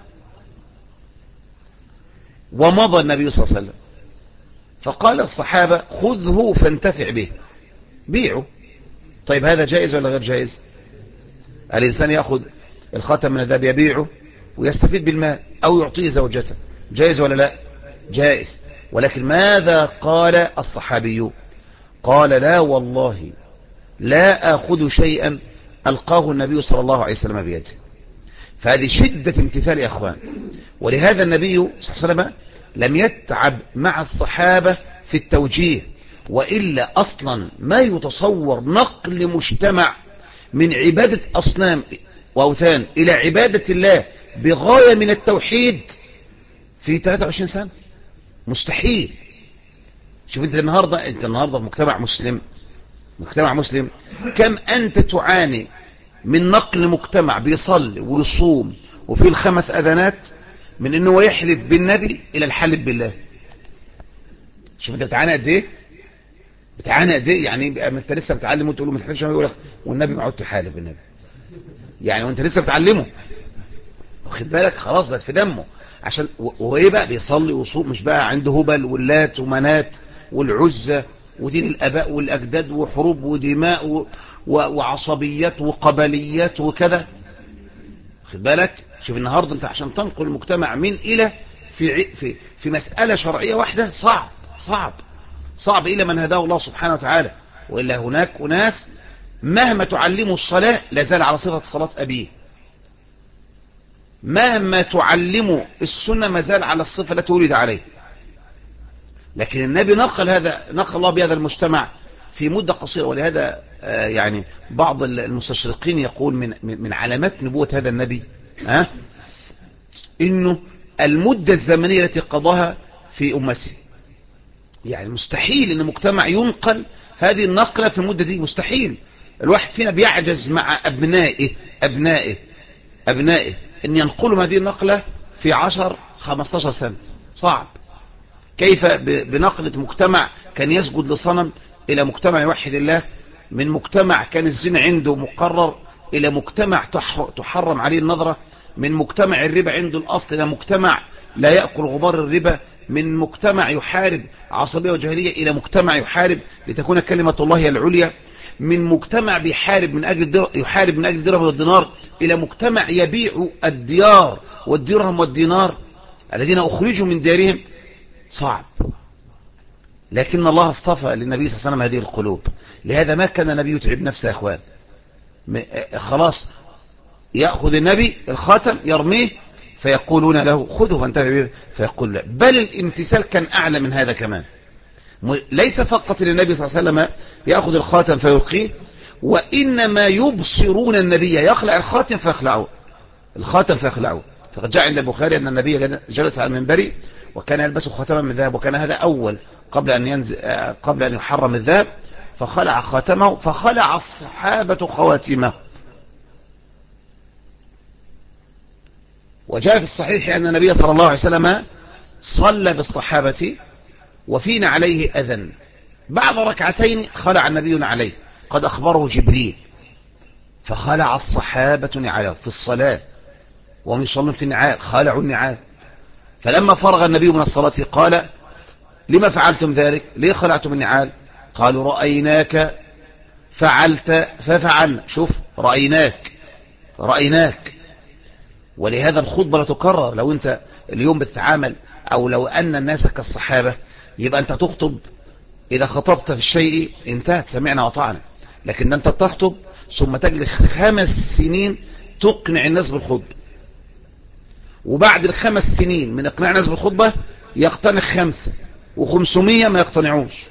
[SPEAKER 1] ومضى النبي صلى الله عليه وسلم، فقال الصحابة خذه فانتفع به، بيعه. طيب هذا جائز ولا غير جائز؟ الإنسان يأخذ الخاتم من الذهب يبيعه ويستفيد بالمال أو يعطيه زوجته، جائز ولا لا؟ جائز. ولكن ماذا قال الصحابي؟ قال لا والله لا آخذ شيئا ألقاه النبي صلى الله عليه وسلم بيده. فهذه شدة امتثال يا أخوان. ولهذا النبي صلى الله عليه وسلم لم يتعب مع الصحابة في التوجيه، وإلا أصلا ما يتصور نقل مجتمع من عبادة أصنام وأوثان إلى عبادة الله بغاية من التوحيد في 23 سنة، مستحيل. شوف انت النهاردة في مجتمع مسلم كم أنت تعاني من نقل مجتمع بيصلي ويصوم وفي الخمس أذانات من أنه يحلف بالنبي إلى الحلف بالله. شوف انت بتعاني قد ايه، يعني انت لسه بتعلم وتقول له ما تحلفش، يقول لك والنبي ما عدت حالف بالنبي، يعني وانت لسه بتعلمه، واخد بالك؟ خلاص بقت في دمه. عشان وايه بقى؟ بيصلي ويصوم، مش بقى عنده هبل واللات ومنات والعزة ودين الآباء والأجداد وحروب ودماء وعصبيات وقبليات وكذا، واخد بالك؟ شوف النهارده انت عشان تنقل المجتمع من إلى في مسألة شرعية واحدة صعب إلى من هداه الله سبحانه وتعالى. وإلا هناك أناس مهما تعلموا الصلاة لازال على صفة صلاة أبيه، مهما تعلموا السنة مازال على الصفة التي ولد عليه. لكن النبي نقل الله بهذا المجتمع في مدة قصيرة. ولهذا يعني بعض المستشرقين يقول من علامات نبوة هذا النبي إنه المدة الزمنية التي قضاها في أمته، يعني مستحيل إن مجتمع ينقل هذه النقلة في المدة دي، مستحيل. الواحد فينا بيعجز مع أبنائه أن ينقلوا هذه النقلة في 10-15 سنة، صعب. كيف بنقلة مجتمع كان يسجد لصنم إلى مجتمع يوحد الله، من مجتمع كان الزنا عنده مقرر إلى مجتمع تحرم عليه النظرة، من مجتمع الربا عنده الأصل إلى مجتمع لا يأكل غبار الربا، من مجتمع يحارب عصبية وجاهلية إلى مجتمع يحارب لتكون كلمة الله هي العليا، من مجتمع يحارب من أجل الدرهم والدينار إلى مجتمع يبيع الديار والدرهم والدينار الذين أخرجوا من ديارهم. صعب. لكن الله اصطفى للنبي صلى الله عليه وسلم هذه القلوب. لهذا ما كان النبي يتعب نفسه يا اخوان، خلاص يأخذ النبي الخاتم يرميه فيقولون له خذه فانتفع به، فيقول لا. بل الامتثال كان أعلى من هذا كمان. ليس فقط للنبي صلى الله عليه وسلم يأخذ الخاتم فيلقيه، وإنما يبصرون النبي يخلع الخاتم فيخلعه فقد جاء عند البخاري أن النبي جلس على المنبر وكان يلبس خاتما من ذهب، وكان هذا أول قبل أن يحرم الذهب، فخلع خاتمه فخلع الصحابة خواتمه. وجاء في الصحيح أن النبي صلى الله عليه وسلم صلى بالصحابة وفينا عليه أذن، بعد ركعتين خلع النبي عليه، قد أخبره جبريل فخلع الصحابة نعالهم في الصلاة، وهم يصلون في النعال، خلعوا النعال. فلما فرغ النبي من الصلاة قال: لما فعلتم ذلك؟ ليه خلعتم النعال؟ قالوا: رأيناك فعلت ففعلنا. شوف، رأيناك. ولهذا الخطبة لا تكرر. لو انت اليوم بتتعامل، او لو ان الناس كالصحابة، يبقى انت تخطب، اذا خطبت في الشيء انتهت، سمعنا وطعنا. لكن انت تخطب ثم تجلس 5 سنين تقنع الناس بالخطبة، وبعد ال5 سنين من اقناع الناس بالخطبة يقتنع 5 و500 ما يقتنعوش.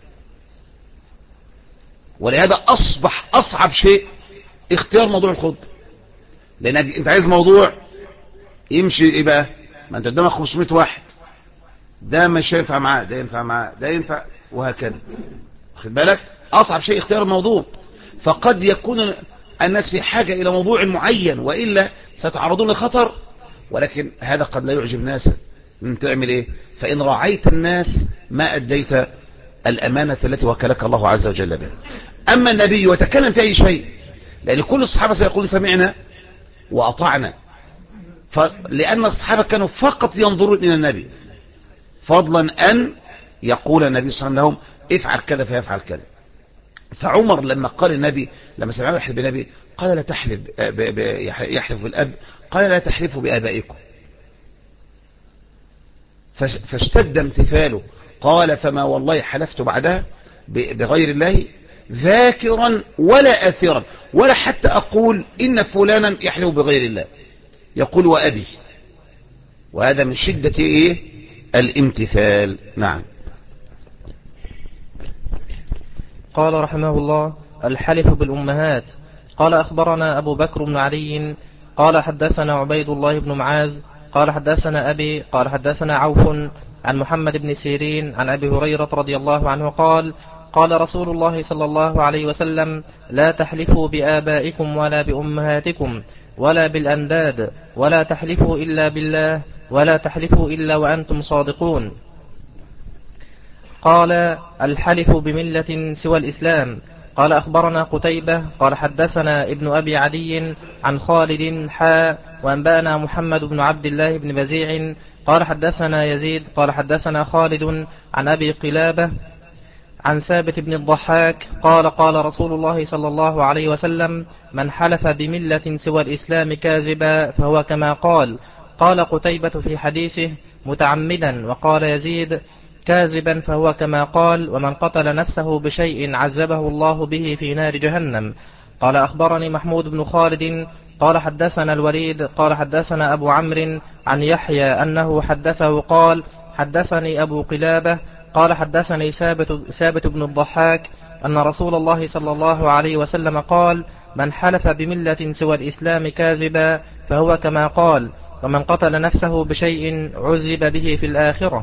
[SPEAKER 1] ولهذا اصبح اصعب شيء اختيار موضوع الخطبة، لانك انت عايز موضوع يمشي ايه بقى؟ ما انت قدامك 500 واحد، ده مش هينفع معاه، ده ينفع معاه، ده ينفع، وهكذا. واخد بالك؟ اصعب شيء اختيار الموضوع. فقد يكون الناس في حاجة الى موضوع معين، وإلا سيتعرضون لخطر، ولكن هذا قد لا يعجب ناسا. تعمل ايه؟ فإن رعيت الناس ما أديت الأمانة التي وكلك الله عز وجل بها. أما النبي يتكلم في أي شيء، لأن كل الصحابة سيقول: سمعنا وأطعنا. لأن الصحابة كانوا فقط ينظرون إلى النبي، فضلا أن يقول النبي صلى الله عليه وسلم: افعل كذا فيفعل كذا. فعمر لما قال النبي، لما سمعه يحلف بالنبي، قال: لا تحلف يحلف بالأب، قال: لا تحلفوا بآبائكم. فاشتد امتثاله، قال: فما والله حلفت بعدها بغير الله ذاكرا ولا آثرا، ولا حتى أقول إن فلانا يحلف بغير الله، يقول: وأبي. وهذا من شدة إيه؟ الامتثال. نعم.
[SPEAKER 2] قال رحمه الله: الحلف بالأمهات. قال أخبرنا أبو بكر بن علي قال حدثنا عبيد الله بن معاذ قال حدثنا أبي قال حدثنا عوف عن محمد بن سيرين عن أبي هريرة رضي الله عنه قال: قال رسول الله صلى الله عليه وسلم: لا تحلفوا بآبائكم ولا بأمهاتكم ولا بالأنداد، ولا تحلفوا إلا بالله، ولا تحلفوا إلا وأنتم صادقون. قال: الحلف بملة سوى الإسلام. قال أخبرنا قتيبة قال حدثنا ابن أبي عدي عن خالد وأنبأنا محمد بن عبد الله بن بزيع قال حدثنا يزيد قال حدثنا خالد عن أبي قلابة عن ثابت بن الضحاك قال: قال رسول الله صلى الله عليه وسلم: من حلف بملة سوى الإسلام كاذبا فهو كما قال. قال قتيبة في حديثه: متعمدا. وقال يزيد: كاذبا فهو كما قال. ومن قتل نفسه بشيء عذبه الله به في نار جهنم. قال أخبرني محمود بن خالد قال حدثنا الوليد قال حدثنا أبو عمرو عن يحيى أنه حدثه قال: حدثني أبو قلابة قال حدثني ثابت بن الضحاك أن رسول الله صلى الله عليه وسلم قال: من حلف بملة سوى الإسلام كاذبا فهو كما قال. ومن قتل نفسه بشيء عذب به في الآخرة.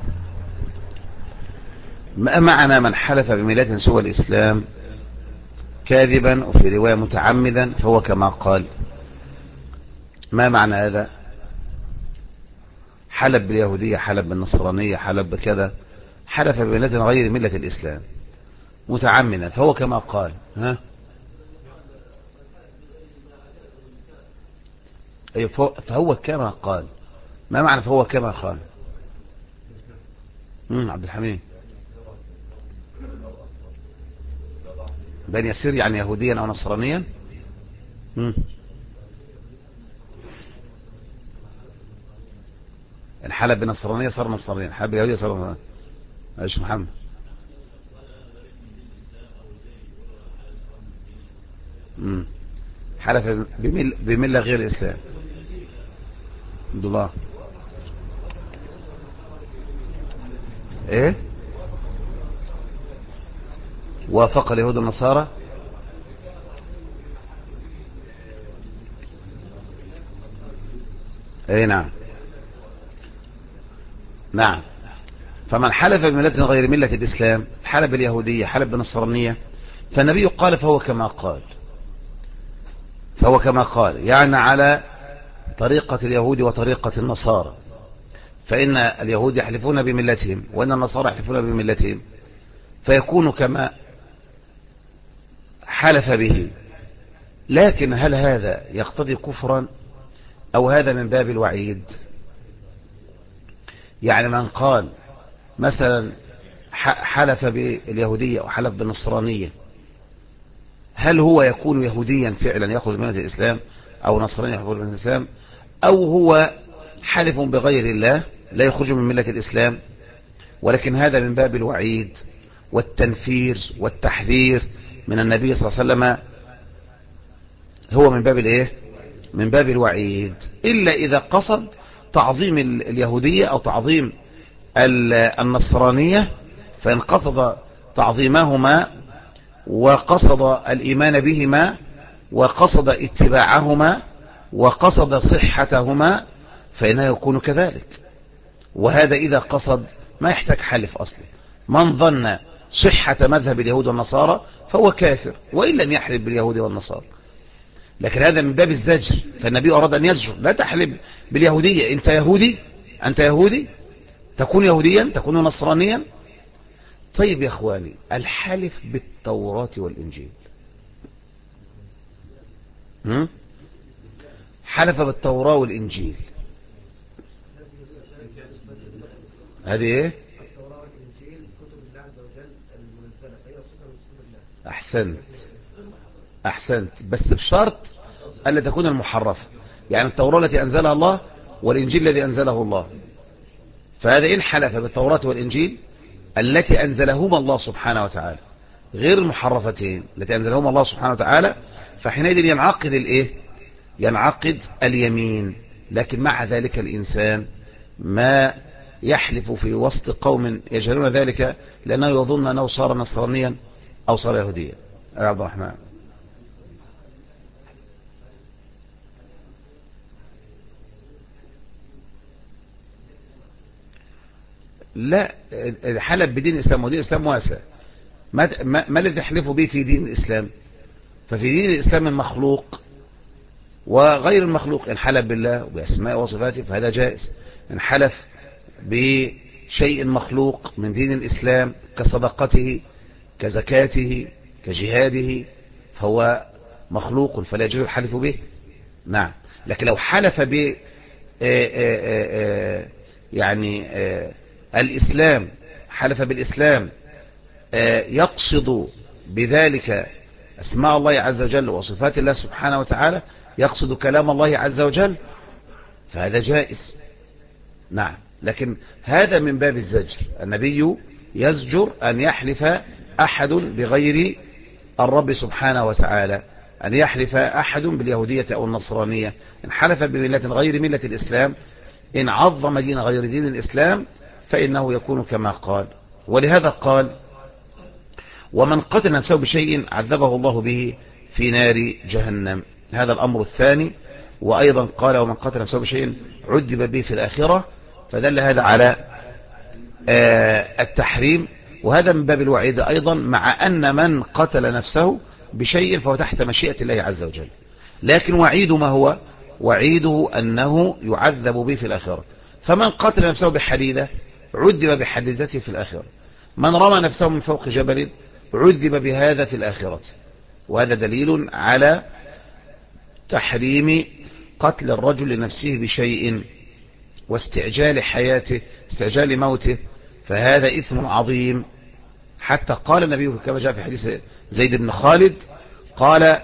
[SPEAKER 1] ما معنى من حلف بملة سوى الإسلام كاذبا، وفي رواية متعمدا، فهو كما قال؟ ما معنى هذا؟ حلف باليهودية، حلف بالنصرانية، حلف بكذا، حلف بملة غير ملة الإسلام متعمدا، فهو كما قال. ها؟ فهو كما قال. ما معنى فهو كما قال؟ عبد الحميد. بأن يصير يعني يهوديا أو نصرانيا. الحلف بنصرانية صار نصرانيا، الحلف باليهودية صار نصرانيا. ايش محمد؟ حلف بملة غير الإسلام. عبد الله. ايه؟ وافق اليهود النصارى. ايه نعم. نعم. فمن حلف بملة غير ملة الإسلام، حلف باليهودية، حلف بالنصرانية، فالنبي قال: فهو كما قال. فهو كما قال يعني على طريقة اليهود وطريقة النصارى، فإن اليهود يحلفون بملتهم وإن النصارى يحلفون بملتهم، فيكون كما حلف به. لكن هل هذا يقتضي كفرا أو هذا من باب الوعيد؟ يعني من قال مثلا حلف باليهودية أو حلف بالنصرانية، هل هو يكون يهوديا فعلا يخرج من الإسلام أو نصرانيا يخرج من الإسلام، أو هو حلف بغير الله لا يخرج من ملة الإسلام، ولكن هذا من باب الوعيد والتنفير والتحذير من النبي صلى الله عليه وسلم، هو من باب الايه؟ من باب الوعيد، إلا إذا قصد تعظيم اليهودية أو تعظيم النصرانية، فإن قصد تعظيمهما وقصد الإيمان بهما وقصد اتباعهما وقصد صحتهما فإنه يكون كذلك. وهذا إذا قصد ما يحتاج حلف أصلا. من ظن صحة مذهب اليهود والنصارى فهو كافر وإن لم يحلف باليهود والنصارى. لكن هذا من باب الزجر، فالنبي أراد أن يزجر: لا تحلف باليهودية، أنت يهودي، أنت يهودي، تكون يهوديا، تكون نصرانيا. طيب يا أخواني، الحلف بالتوراة والإنجيل، حلف بالتوراة والإنجيل، هذه ايه؟ أحسنت، بس بشرط ألا تكون المحرفة، يعني التوراة التي أنزلها الله والإنجيل الذي أنزله الله. فهذا إن حلف بالتوراة والإنجيل التي أنزلهما الله سبحانه وتعالى غير المحرفتين التي أنزلهما الله سبحانه وتعالى، فحينئذ ينعقد الإيه؟ ينعقد اليمين. لكن مع ذلك الإنسان ما يحلف في وسط قوم يجهلون ذلك لأنه يظن أنه صار نصرانيا أو صار يهوديا. يا عبد الرحمن، لا، حلف بدين الإسلام ودين الإسلام واسع. ما الذي تحلفه به في دين الإسلام؟ ففي دين الإسلام المخلوق وغير المخلوق، إن حلف بالله وبأسماء وصفاته فهذا جائز. إن حلف بشيء مخلوق من دين الإسلام كصدقته كزكاته كجهاده فهو مخلوق فلا يجوز الحلف به. نعم. لكن لو حلف ب يعني الإسلام، حلف بالإسلام يقصد بذلك أسماء الله عز وجل وصفات الله سبحانه وتعالى، يقصد كلام الله عز وجل، فهذا جائز. نعم. لكن هذا من باب الزجر، النبي يزجر أن يحلف أحد بغير الرب سبحانه وتعالى، أن يحلف أحد باليهودية أو النصرانية. إن حلف بملة غير ملة الإسلام، إن عظم دين غير دين الإسلام، فإنه يكون كما قال. ولهذا قال: ومن قتل نفسه بشيء عذبه الله به في نار جهنم. هذا الأمر الثاني. وأيضا قال: ومن قتل نفسه بشيء عذب به في الآخرة. فدل هذا على التحريم، وهذا من باب الوعيد أيضا، مع أن من قتل نفسه بشيء فهو تحت مشيئة الله عز وجل. لكن وعيد ما هو؟ وعيده أنه يعذب به في الآخرة. فمن قتل نفسه بحديدة عذب بحديدته في الآخرة. من رمى نفسه من فوق جبل عذب بهذا في الآخرة. وهذا دليل على تحريم قتل الرجل لنفسه بشيء واستعجال حياته، استعجال موته، فهذا إثم عظيم. حتى قال النبي كما جاء في حديث زيد بن خالد قال: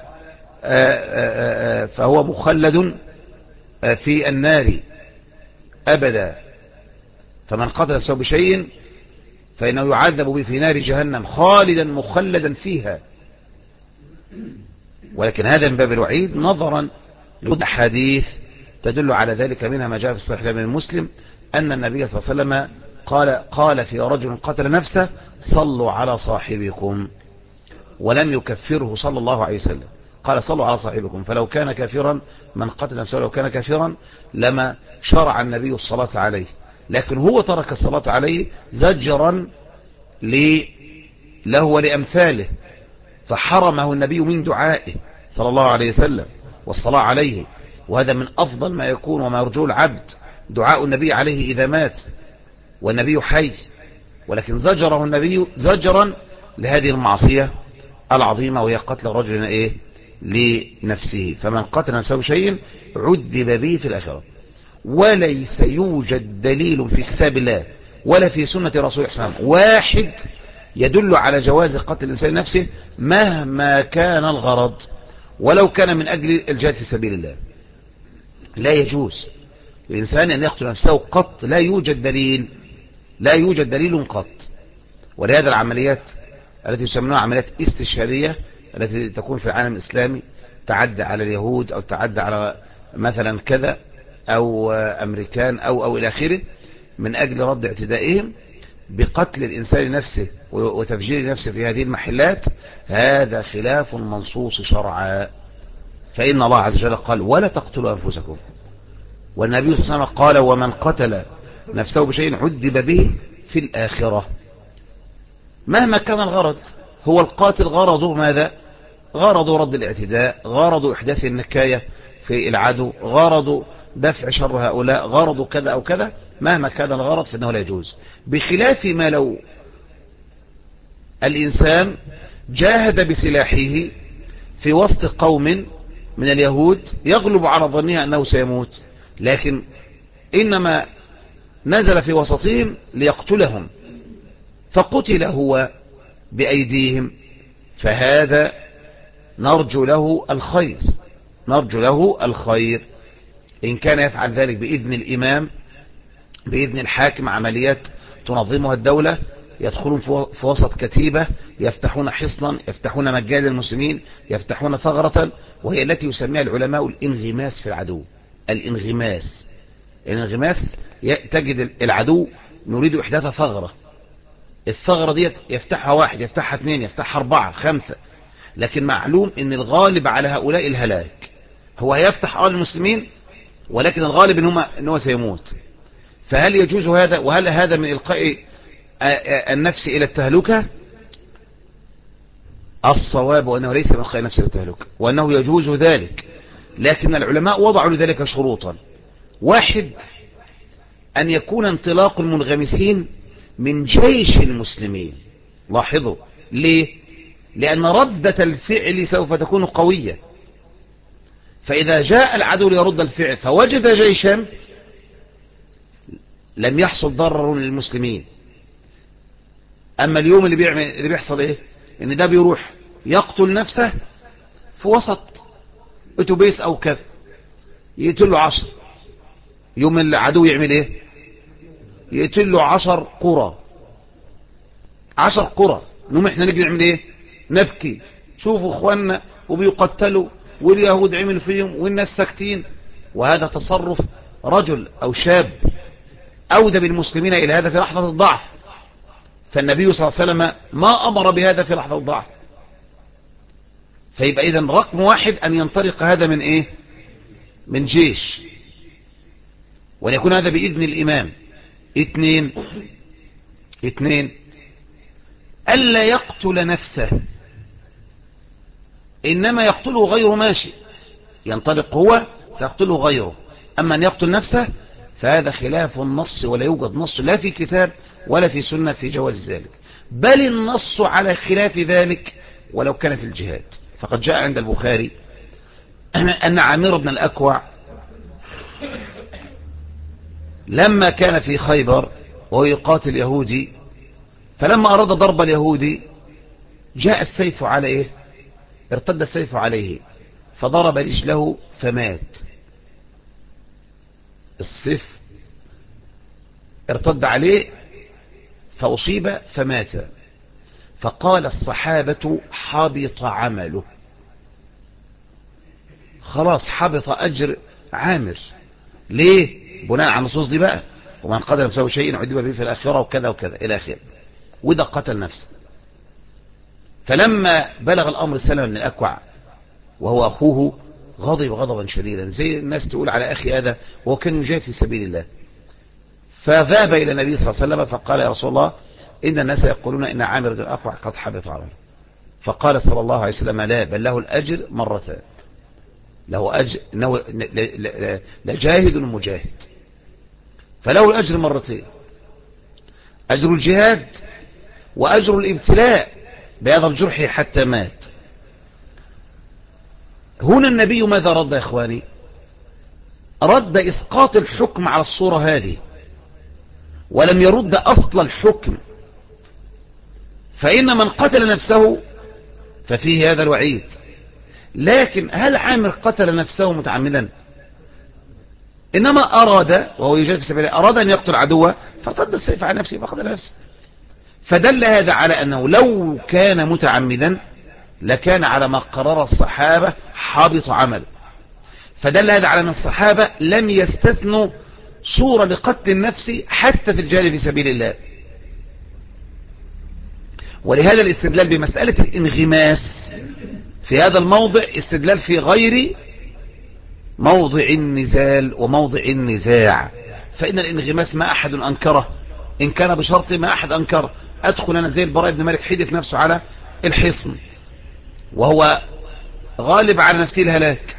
[SPEAKER 1] فهو مخلد في النار أبدا. فمن قتل نفسه بشيء فإنه يعذب به في نار جهنم خالدا مخلدا فيها. ولكن هذا من باب الوعيد نظرا لأحاديث تدل على ذلك، منها ما جاء في صحيح مسلم أن النبي صلى الله عليه وسلم قال في رجل قتل نفسه: صلوا على صاحبكم، ولم يكفره صلى الله عليه وسلم، قال: صلوا على صاحبكم. فلو كان كافرا من قتل نفسه، لو كان كافرا لما شرع النبي الصلاة عليه، لكن هو ترك الصلاة عليه زجرا له ولأمثاله، فحرمه النبي من دعائه صلى الله عليه وسلم والصلاة عليه. وهذا من أفضل ما يكون وما يرجو العبد، دعاء النبي عليه إذا مات والنبي حي. ولكن زجره النبي زجرا لهذه المعصية العظيمة، وهي قتل رجل لنفسه. فمن قتل نفسه بشيء عذب به في الآخرة. وليس يوجد دليل في كتاب الله ولا في سنة رسول الله واحد يدل على جواز قتل الإنسان نفسه مهما كان الغرض، ولو كان من أجل الجهاد في سبيل الله. لا يجوز الإنسان أن يقتل نفسه قط، لا يوجد دليل، لا يوجد دليل قط. ولهذا العمليات التي يسمونها عمليات استشهادية التي تكون في العالم الإسلامي، تعدى على اليهود أو تعدى على مثلا كذا أو أمريكان أو إلى آخره، من أجل رد اعتدائهم بقتل الإنسان نفسه وتفجير نفسه في هذه المحلات، هذا خلاف منصوص شرعا. فإن الله عز وجل قال ولا تقتلوا أنفسكم، والنبي صلى الله عليه وسلم قال ومن قتل نفسه بشيء عذب به في الآخرة. مهما كان الغرض، هو القاتل غرضه ماذا؟ غرضه رد الاعتداء، غرضه إحداث النكاية في العدو، غرضه دفع شر هؤلاء، غرضه كذا أو كذا. مهما كان الغرض فإنه لا يجوز، بخلاف ما لو الإنسان جاهد بسلاحه في وسط قوم من اليهود يغلب على ظنها أنه سيموت، لكن إنما نزل في وسطهم ليقتلهم فقتل هو بأيديهم، فهذا نرجو له الخير، نرجو له الخير إن كان يفعل ذلك بإذن الإمام، بإذن الحاكم، عمليات تنظمها الدولة، يدخلون في وسط كتيبة، يفتحون حصنا، يفتحون مجال المسلمين، يفتحون ثغرة، وهي التي يسميها العلماء الانغماس في العدو. الانغماس تجد العدو نريد إحداث ثغرة، الثغرة دي يفتحها واحد، يفتحها اثنين، يفتحها 4 5، لكن معلوم ان الغالب على هؤلاء الهلاك. هو هيفتح المسلمين ولكن الغالب ان هو سيموت. فهل يجوز هذا؟ وهل هذا من إلقاء النفس إلى التهلكة؟ الصواب أنه ليس من إلقاء النفس إلى التهلكة، وأنه يجوز ذلك، لكن العلماء وضعوا لذلك شروطا. واحد، أن يكون انطلاق المنغمسين من جيش المسلمين. لاحظوا ليه؟ لأن ردة الفعل سوف تكون قوية، فإذا جاء العدو ليرد الفعل فوجد جيشا لم يحصل ضرر للمسلمين. أما اليوم اللي بيحصل إيه؟ إن ده بيروح يقتل نفسه في وسط أتوبيس أو كذا، يقتل له 10، يوم العدو يعمل إيه؟ يقتل له 10 قرى، 10 قرى. نوم إحنا نجي نعمل إيه؟ نبكي، شوفوا إخواننا وبيقتلوا واليهود عمل فيهم والناس ساكتين. وهذا تصرف رجل أو شاب أودى بالمسلمين إلى هذا في لحظة الضعف، فالنبي صلى الله عليه وسلم ما أمر بهذا في لحظة الضعف. فيبقى إذن رقم واحد أن ينطلق هذا من إيه؟ من جيش، وأن يكون هذا بإذن الإمام. اثنين ألا يقتل نفسه، إنما يقتله غير ماشي، ينطلق هو فيقتله غيره. أما أن يقتل نفسه فهذا خلاف النص، ولا يوجد نص لا في كتاب ولا في سنة في جواز ذلك، بل النص على خلاف ذلك ولو كان في الجهاد. فقد جاء عند البخاري أن عامر بن الأكوع لما كان في خيبر وهو يقاتل يهودي، فلما أراد ضرب اليهودي جاء السيف عليه، ارتد السيف عليه فضرب رجله فمات. السيف ارتد عليه فأصيب فمات. فقال الصحابة حبط عمله، خلاص حبط أجر عامر. ليه؟ بناء على النصوص دي بقى، ومن قتل نفسه شيء عذب به في الآخرة وكذا وكذا إلى آخره، وده قتل نفسه. فلما بلغ الأمر سلمة بن الأكوع وهو أخوه غضب غضبا شديدا، زي الناس تقول على أخي هذا وهو كان يجاهد في سبيل الله. فذهب إلى النبي صلى الله عليه وسلم فقال يا رسول الله إن الناس يقولون إن عامر بن الأكوع قد حبط عمله. فقال صلى الله عليه وسلم لا، بل له الأجر مرتان، له أجر إنه لجاهد مجاهد، فله الأجر مرتين، أجر الجهاد وأجر الابتلاء بهذا الجرح حتى مات. هنا النبي ماذا رد يا إخواني؟ رد إسقاط الحكم على الصورة هذه، ولم يرد أصل الحكم. فإن من قتل نفسه ففيه هذا الوعيد، لكن هل عامر قتل نفسه متعمدا؟ إنما أراد، وهو يجاهد في سبيل الله، أراد أن يقتل عدوه فارتد السيف على نفسه فقتل نفسه. فدل هذا على أنه لو كان متعمدا لكان على ما قرر الصحابة حابط عمله. فدل هذا على أن الصحابة لم يستثنوا صورة لقتل النفس حتى في الجهاد في سبيل الله. ولهذا الاستدلال بمسألة الانغماس في هذا الموضع استدلال في غير موضع النزال وموضع النزاع. فإن الانغماس ما أحد أنكره، إن كان بشرط ما أحد أنكره. أدخل أنا زي البراء بن مالك حدث نفسه على الحصن وهو غالب على نفسه الهلاك،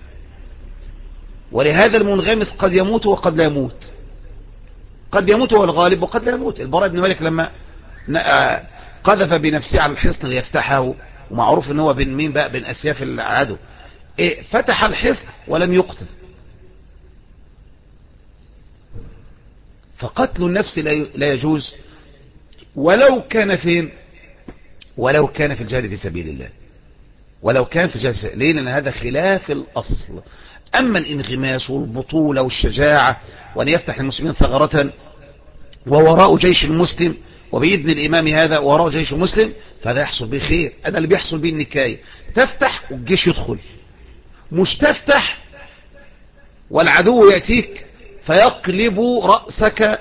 [SPEAKER 1] ولهذا المنغمس قد يموت وقد لا يموت، قد يموت هو الغالب وقد لا يموت. البراء بن مالك لما قذف بنفسه على الحصن ليفتحه، ومعروف ان هو بين مين بقى؟ بين اسياف العدو، فتح الحصن ولم يقتل. فقتل النفس لا يجوز ولو كان فين؟ ولو كان في الجهاد في سبيل الله، ولو كان في الجهاد في سبيل الله. ليه؟ لأن هذا خلاف الأصل. أما الانغماس والبطولة والشجاعة وأن يفتح المسلمين ثغرة ووراء جيش المسلم وبإذن الإمام هذا وراء جيش المسلم، فهذا يحصل به خير. هذا اللي بيحصل به النكاية، تفتح والجيش يدخل، مش تفتح والعدو يأتيك فيقلب رأسك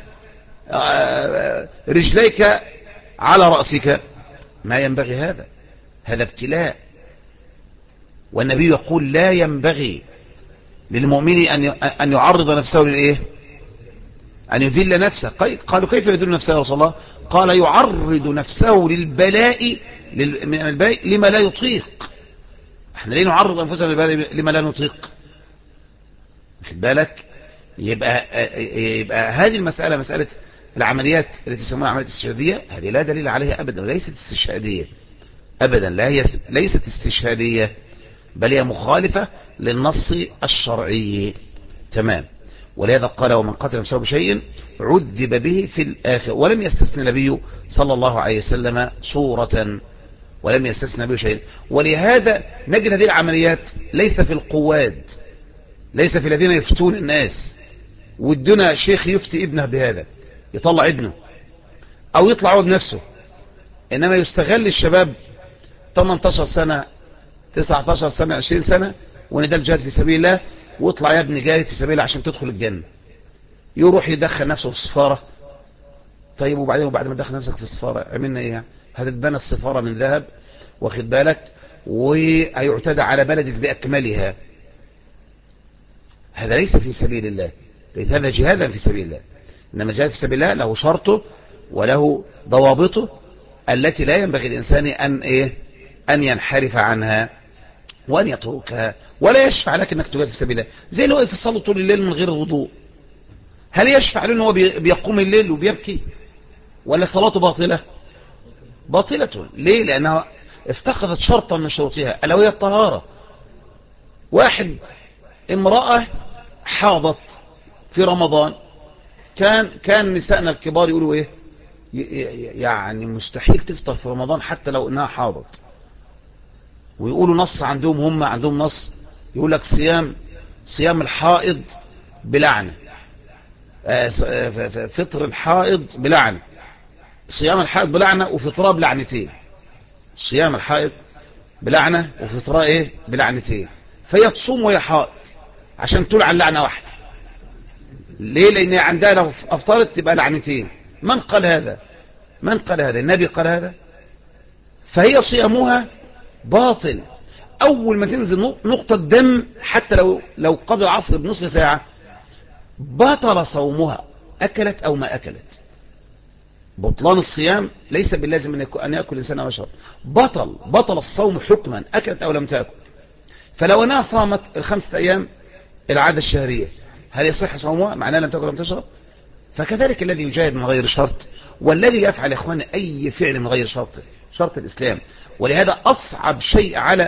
[SPEAKER 1] رجليك على رأسك. ما ينبغي هذا، هذا ابتلاء. والنبي يقول لا ينبغي للمؤمن أن يعرض نفسه للإيه؟ أن يذل نفسه. قالوا كيف يذل نفسه يا رسول الله؟ قال يعرض نفسه للبلاء لما لا يطيق. احنا ليه نعرض أنفسنا للبلاء لما لا نطيق؟ خد بالك. يبقى هذه المسألة، مسألة العمليات التي تسمونها عمليات استشهادية، هذه لا دليل عليها أبدا، وليست استشهادية أبدا، لا هي ليست استشهادية، بل هي مخالفة للنص الشرعي. تمام. ولهذا قال ومن قتل نفسه بشيء عذب به في الآخرة. ولم يستثني النبي صلى الله عليه وسلم صورة، ولم يستثني النبي شيء. ولهذا نجد هذه العمليات ليس في القواد، ليس في الذين يفتون الناس ودنا شيخ يفتي ابنه بهذا، يطلع ابنه أو يطلع هو بنفسه. إنما يستغل الشباب 18 سنة 19 سنة 20 سنة وان ده الجهاد في سبيل الله، واطلع يا ابني جاهد في سبيل الله عشان تدخل الجنة. يروح يدخل نفسه في السفارة. طيب وبعدين وبعد ما تدخل نفسك في السفارة عملنا ايه؟ هتتبنى السفارة من ذهب، واخد بالك، وهيعتدى على بلدك بأكملها. هذا ليس في سبيل الله، ليس هذا جهادا في سبيل الله. إنما الجهاد في سبيل الله له شرطه وله ضوابطه التي لا ينبغي الإنسان أن ينحرف عنها وأن يتركها. ولا يشفع لك أنك تجاهد في سبيل الله. زي اللي واقف يصلي طول الليل من غير الوضوء، هل يشفع له أنه بيقوم الليل وبيبكي؟ ولا صلاته باطلة؟ باطلة. ليه؟ لأنها افتقدت شرطا من شروطها ألا وهي الطهارة. واحد امرأة حاضت في رمضان، كان نسائنا الكبار يقولوا ايه؟ يعني مستحيل تفطر في رمضان حتى لو انها حاضت. ويقولوا نص عندهم، هم عندهم نص يقول لك صيام الحائض بلعنة، فطر الحائض بلعنة، صيام الحائض بلعنة وفطرها بلعنتين. صيام الحائض بلعنة وفطرها ايه؟ بلعنتين. فهي تصوم وهي حائض عشان تلعن لعنة واحدة. ليه؟ لان عندها لو افطرت تبقى لعنتين. من قال هذا؟ من قال هذا؟ النبي قال هذا؟ فهي صيامها باطل. اول ما تنزل نقطة دم حتى لو قبل العصر بنصف ساعة بطل صومها، اكلت او ما اكلت. بطلان الصيام ليس باللازم ان يأكل الانسان او يشرب، بطل الصوم حكما، اكلت او لم تأكل. فلو انها صامت ال5 ايام العادة الشهرية، هل يصح صومها معناه لم تأكل ولم تشرب؟ فكذلك الذي يجاهد من غير شرط، والذي يفعل يا اخوان اي فعل من غير شرط الاسلام. ولهذا اصعب شيء على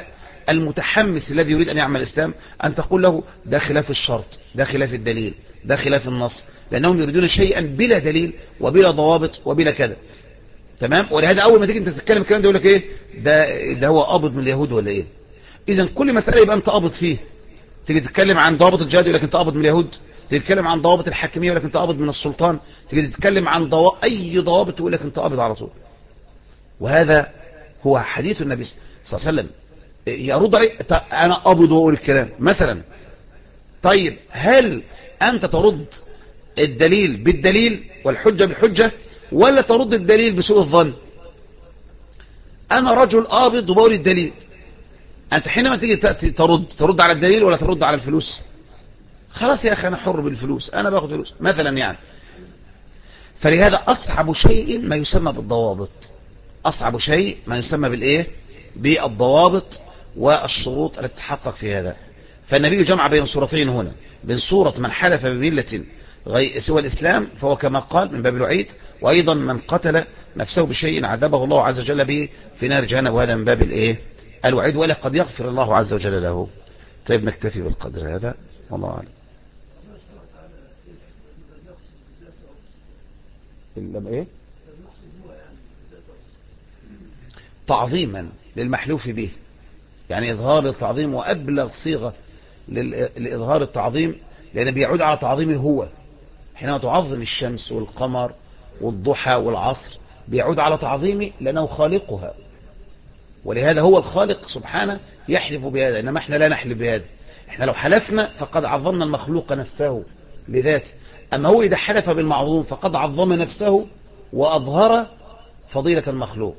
[SPEAKER 1] المتحمس الذي يريد أن يعمل الإسلام أن تقول له ده خلاف الشرط، ده خلاف الدليل، ده خلاف النص، لأنهم يريدون شيئا بلا دليل وبلا ضوابط وبلا كذا. تمام. ولهذا أول ما تيجي أنت تتكلم الكلام ده يقول لك إيه ده هو قابض من اليهود ولا إيه؟ إذا كل مسألة يبقى أنت قابض فيه. تيجي تتكلم عن ضوابط الجهاد يقول لك أنت قابض من اليهود، تيجي تتكلم عن ضوابط الحاكمية يقول لك أنت قابض من السلطان، تيجي تتكلم عن أي ضوابط يقول لك أنت قابض على طول. وهذا هو حديث النبي صلى الله عليه وسلم. يرد عليه أنا قابض وأقول الكلام مثلا. طيب هل أنت ترد الدليل بالدليل والحجة بالحجة، ولا ترد الدليل بسوء الظن؟ أنا رجل قابض وبقول الدليل. أنت حينما تيجي ترد على الدليل ولا ترد على الفلوس؟ خلاص يا أخي أنا حر بالفلوس، أنا باخد فلوس مثلا يعني. فلهذا أصعب شيء ما يسمى بالضوابط، أصعب شيء ما يسمى بالإيه؟ بالضوابط والشروط التي تتحقق في هذا. فالنبي جمع بين صورتين هنا، بين صورة من حلف بملة سوى الإسلام فهو كما قال من باب الوعيد، وأيضا من قتل نفسه بشيء عذبه الله عز وجل به في نار جهنم، وهذا من باب الإيه؟ الوعيد، ولا قد يغفر الله عز وجل له. طيب نكتفي بالقدر هذا، والله أعلم. إلا إيه؟ تعظيما للمحلوف به، يعني إظهار التعظيم، وأبلغ صيغة لإظهار التعظيم لأنه بيعود على تعظيمه هو. حينما تعظم الشمس والقمر والضحى والعصر بيعود على تعظيمه لأنه خالقها، ولهذا هو الخالق سبحانه يحلف بهذا، إنما احنا لا نحلف بهذا. احنا لو حلفنا فقد عظمنا المخلوق نفسه لذاته، أما هو إذا حلف بالمعظوم فقد عظم نفسه وأظهر فضيلة المخلوق.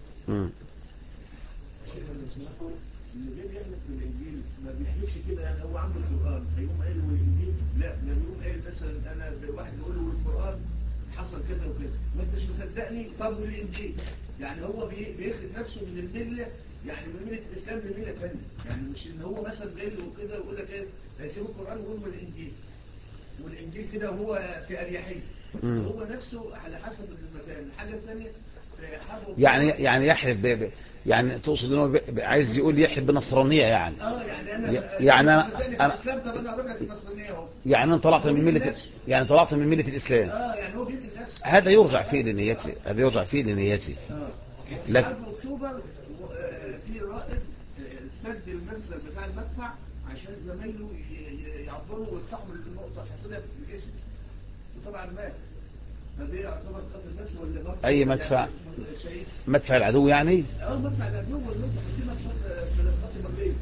[SPEAKER 3] حصل كذا وكذا، ما انتش مصدقني، طب والانجيل؟ يعني هو بيخرج نفسه من المله، يعني من مله الاسلام لمله ثانيه، يعني مش ان هو مثلا جاي له كده ويقول لك ايه هيسيب القران ويقول من الانجيل، والانجيل كده وهو في اريحيه، هو نفسه على حسب المكان. الحاجه الثانيه
[SPEAKER 1] يعني يحلف يعني تقصد انه عايز يقول يحلف بنصرانيه يعني.
[SPEAKER 3] يعني انا
[SPEAKER 1] يعني
[SPEAKER 3] الاسلام، طب انا اقول لك النصرانيه اهو،
[SPEAKER 1] يعني انا طلعت من مله، يعني طلعت من مله الاسلام.
[SPEAKER 3] يعني هو بيدي نفسه.
[SPEAKER 1] هذا يرجع فيه لنيتي، هذا يرجع فيه لنيتي.
[SPEAKER 3] لكن اكتوبر في رائد سد المنزل بتاع المدفع عشان زمايله يعبروا ويفتحوا النقطه الحصريه في الجسم، وطبعا مات. فده يعتبر قتل نفسه ولا ضرب؟
[SPEAKER 1] اي مدفع؟ مدفع العدو يعني؟
[SPEAKER 3] مدفع العدو، والمدفع في مدفع من القتل مرتين.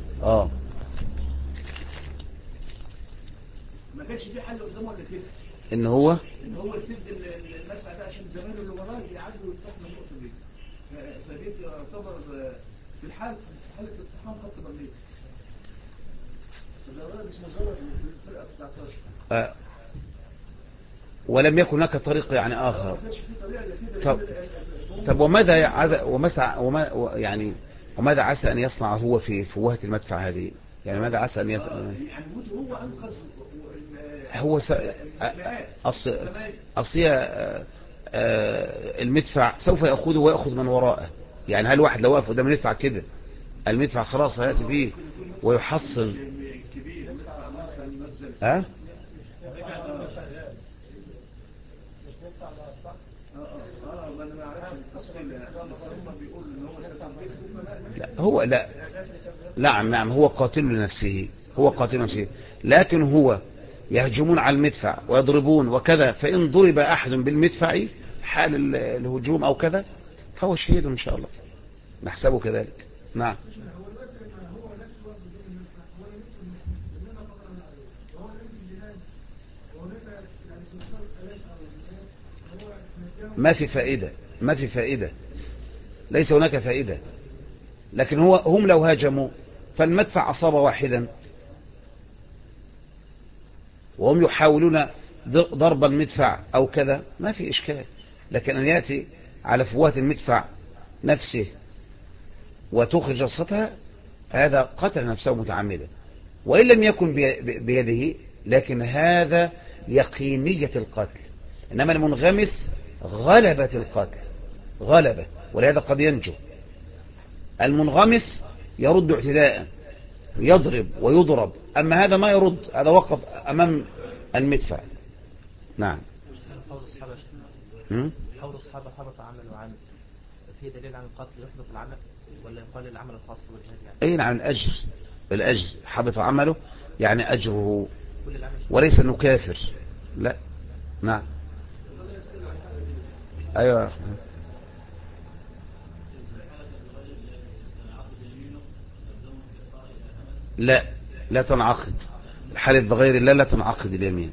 [SPEAKER 3] ما كانش في حل قدامه ولا كده
[SPEAKER 1] ان هو
[SPEAKER 3] يسد المدفع ده عشان زمايله اللي وراه يعدوا ويفتحوا النقطه دي. فدي تعتبر في حاله اقتحام خط برلين. فده راجل اسمه زور في الفرقه 19.
[SPEAKER 1] ولم يكن هناك طريق يعني آخر. طب وماذا عسى أن يصنع هو في فوهة المدفع هذه؟ يعني ماذا عسى أن
[SPEAKER 3] يعني هو أنقذ
[SPEAKER 1] هو المدفع سوف يأخذه ويأخذ من وراءه. يعني هل واحد لو وقف قدام المدفع كده المدفع خلاص هيأتي فيه ويحصل لا نعم هو قاتل لنفسه، هو قاتل لنفسه، لكن هو يهجمون على المدفع ويضربون وكذا، فإن ضرب أحد بالمدفع حال الهجوم أو كذا فهو شهيد إن شاء الله، نحسبه كذلك. نعم. ما في فائدة، ما في فائدة، ليس هناك فائدة. لكن هم لو هاجموا فالمدفع أصاب واحدا وهم يحاولون ضرب المدفع أو كذا ما في إشكال، لكن أن يأتي على فوهة المدفع نفسه وتخرج رصتها هذا قتل نفسه متعمدا، وإن لم يكن بيده، لكن هذا يقينية القتل. إنما المنغمس غلبة القتل، غلبة، ولهذا قد ينجو. المنغمس يرد اعتداء، يضرب ويضرب. أما هذا ما يرد، هذا وقف أمام المدفع. نعم.
[SPEAKER 2] قول الصحابة قول الصحابة حبط عمل وعمل، في دليل عن القتل يحبط العمل ولا يقال العمل الخاص بالجهاد يعني؟
[SPEAKER 1] أي نعم، الأجر حبط عمله يعني أجره،
[SPEAKER 2] كل العمل
[SPEAKER 1] وليس أنه كافر. لا. نعم. أيوة. لا، لا تنعقد الحلف بغير الله، لا تنعقد اليمين.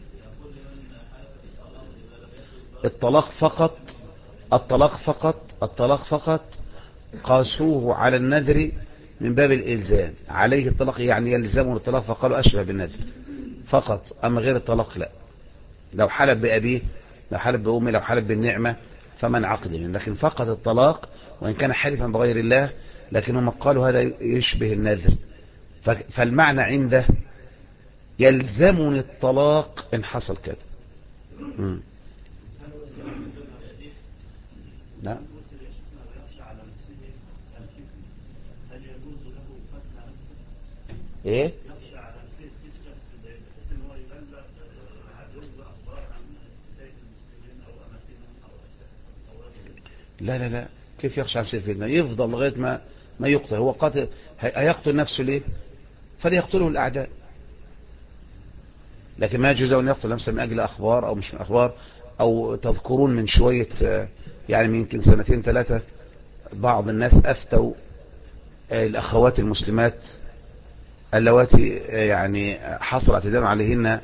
[SPEAKER 1] الطلاق فقط قاسوه على النذر من باب الإلزام، عليه الطلاق يعني يلزمه الطلاق، فقالوا أشبه بالنذر فقط. أما غير الطلاق لا. لو حلف بأبيه، لو حلف بأمه، لو حلف بالنعمة فمن عقد منه. لكن فقط الطلاق وإن كان حلفا بغير الله، لكنهم قالوا هذا يشبه النذر، فالمعنى عنده يلزمني الطلاق إن حصل كذا. نعم. ايه؟ لا لا لا، كيف يخشى عن سيفنا؟ يفضل لغاية ما يقتل. هو قاتل، هيقتل نفسه ليه؟ فليقتله الأعداء. لكن ما يجوز أن يقتل نفسه من أجل أخبار أو مش من أخبار. أو تذكرون من شوية يعني من يمكن 2 3 بعض الناس أفتوا الأخوات المسلمات اللواتي يعني حصل اعتداء عليهن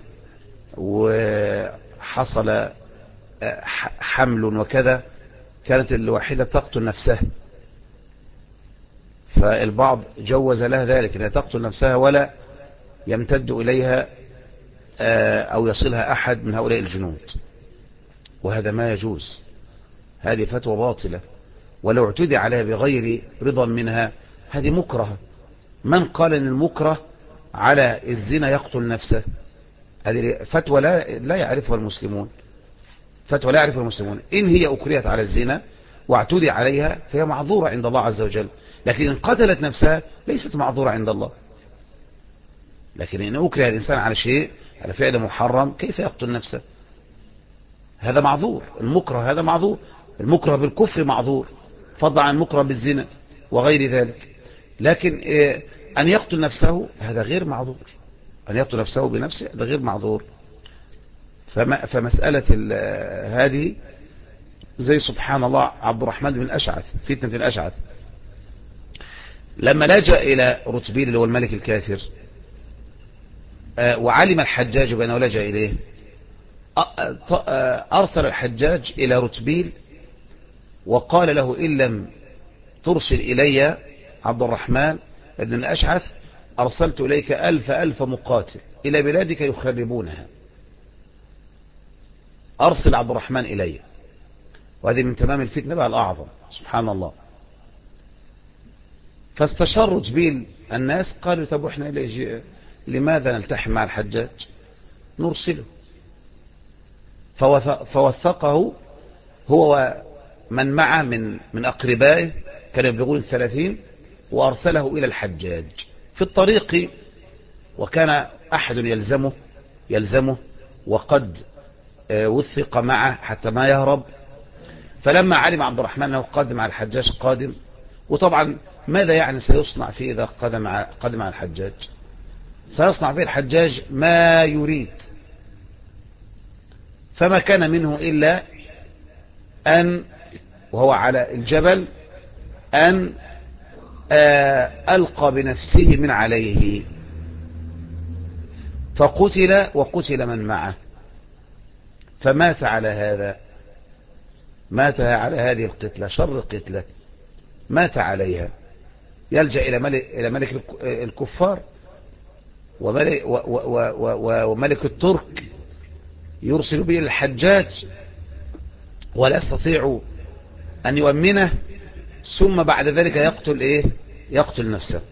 [SPEAKER 1] وحصل حمل وكذا، كانت الواحدة تقتل نفسها، فالبعض جوز لها ذلك أنها تقتل نفسها ولا يمتد إليها أو يصلها أحد من هؤلاء الجنود، وهذا ما يجوز. هذه فتوى باطلة، ولو اعتدي عليها بغير رضا منها هذه مكرهة. من قال أن المكره على الزنا يقتل نفسه؟ هذه فتوى لا يعرفها المسلمون، فتوى لا يعرفها المسلمون. إن هي أكرهت على الزنا واعتدي عليها فهي معذورة عند الله عز وجل، لكن إن قتلت نفسها ليست معذورة عند الله. لكن إن أكره الإنسان على شيء، على فعل محرم، كيف يقتل نفسه؟ هذا معذور. المكره هذا معذور، المكره بالكفر معذور، فضلا عن المكره بالزنا وغير ذلك. لكن أن يقتل نفسه هذا غير معذور، أن يقتل نفسه بنفسه هذا غير معذور. فمسألة هذه زي سبحان الله عبد الرحمن بن الأشعث، فتنة الأشعث، لما لجأ إلى رتبيل اللي هو الملك الكافر وعلم الحجاج بأنه لجأ إليه، أرسل الحجاج إلى رتبيل وقال له إن لم ترسل إلي عبد الرحمن بن الأشعث أرسلت إليك 1000 مقاتل إلى بلادك يخربونها، أرسل عبد الرحمن إلي. وهذه من تمام الفتنة بقى الأعظم سبحان الله. فاستشار رتبيل الناس، قالوا طب احنا لماذا نلتحم مع الحجاج؟ نرسله. فوثقه هو ومن معه من أقربائه، كانوا يبلغون 30، وأرسله إلى الحجاج في الطريق، وكان أحد يلزمه وقد وثق معه حتى ما يهرب. فلما علم عبد الرحمن أنه قادم على الحجاج قادم، وطبعا ماذا يعني سيصنع فيه إذا قدم على الحجاج؟ سيصنع فيه الحجاج ما يريد، فما كان منه إلا أن وهو على الجبل أن ألقى بنفسه من عليه، فقتل وقتل من معه، فمات على هذا، مات على هذه القتلة، شر قتلة مات عليها. يلجأ إلى ملك الكفار وملك الترك، يرسل به الحجاج ولا يستطيع أن يؤمنه، ثم بعد ذلك يقتل نفسه.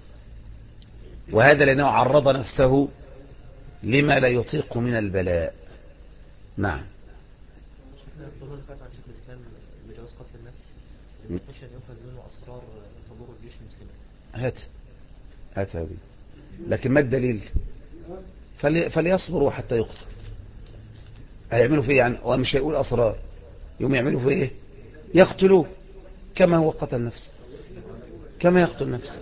[SPEAKER 1] وهذا لأنه عرض نفسه لما لا يطيق من البلاء. نعم.
[SPEAKER 2] القانون فات عن شيخ الإسلام بجواز قتل النفس، يخشى أن يؤخذ منه أسرار حضور الجيش المسلم.
[SPEAKER 1] هات أتى به. لكن ما الدليل؟ فليصبروا حتى يقتل. هيعملوا فيه يعني؟ ومش هيقول أسرار، يوم يعملوا فيه إيه؟ يقتلوه كما هو قتل نفسه، كما يقتل نفسه.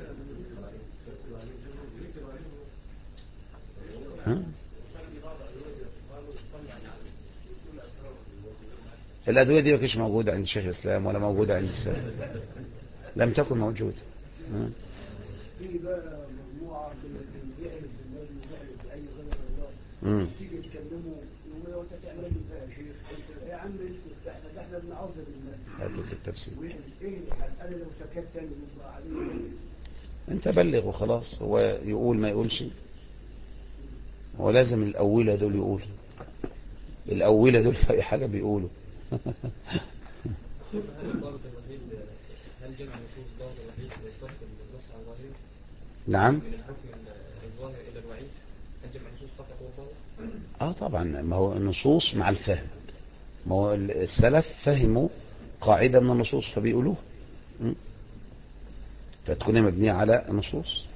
[SPEAKER 1] الأدوية دي ما كانتش موجودة عند شيخ الإسلام ولا موجودة عند السلام، لم تكن موجودة.
[SPEAKER 4] في بقى مجموعة بيعرف الناس وبيعرف بأي غير الله تيجي تكلمه يقول له أنت تعمل لي فيها يا شيخ، يا عم اسكت، احنا بنعوذ بالله.
[SPEAKER 1] هذا التفسير.
[SPEAKER 4] ايه انا لو سكت تاني يبقى عليه.
[SPEAKER 1] انت بلغ وخلاص، هو يقول ما يقولش، هو لازم الأولى دول يقولوا، الأولى دول في أي حاجة بيقولوا.
[SPEAKER 5] هل جمع نصوص ضابط الوحيد ليصرف النص عن ظاهره؟
[SPEAKER 1] نعم.
[SPEAKER 5] من الحكم الظاهر إلى الوعيد، هل جمع نصوص فقط هو ضابط؟
[SPEAKER 1] طبعا، ما هو النصوص مع الفهم، ما هو السلف فهموا قاعدة من النصوص فبيقولوها، فتكون مبنية على النصوص.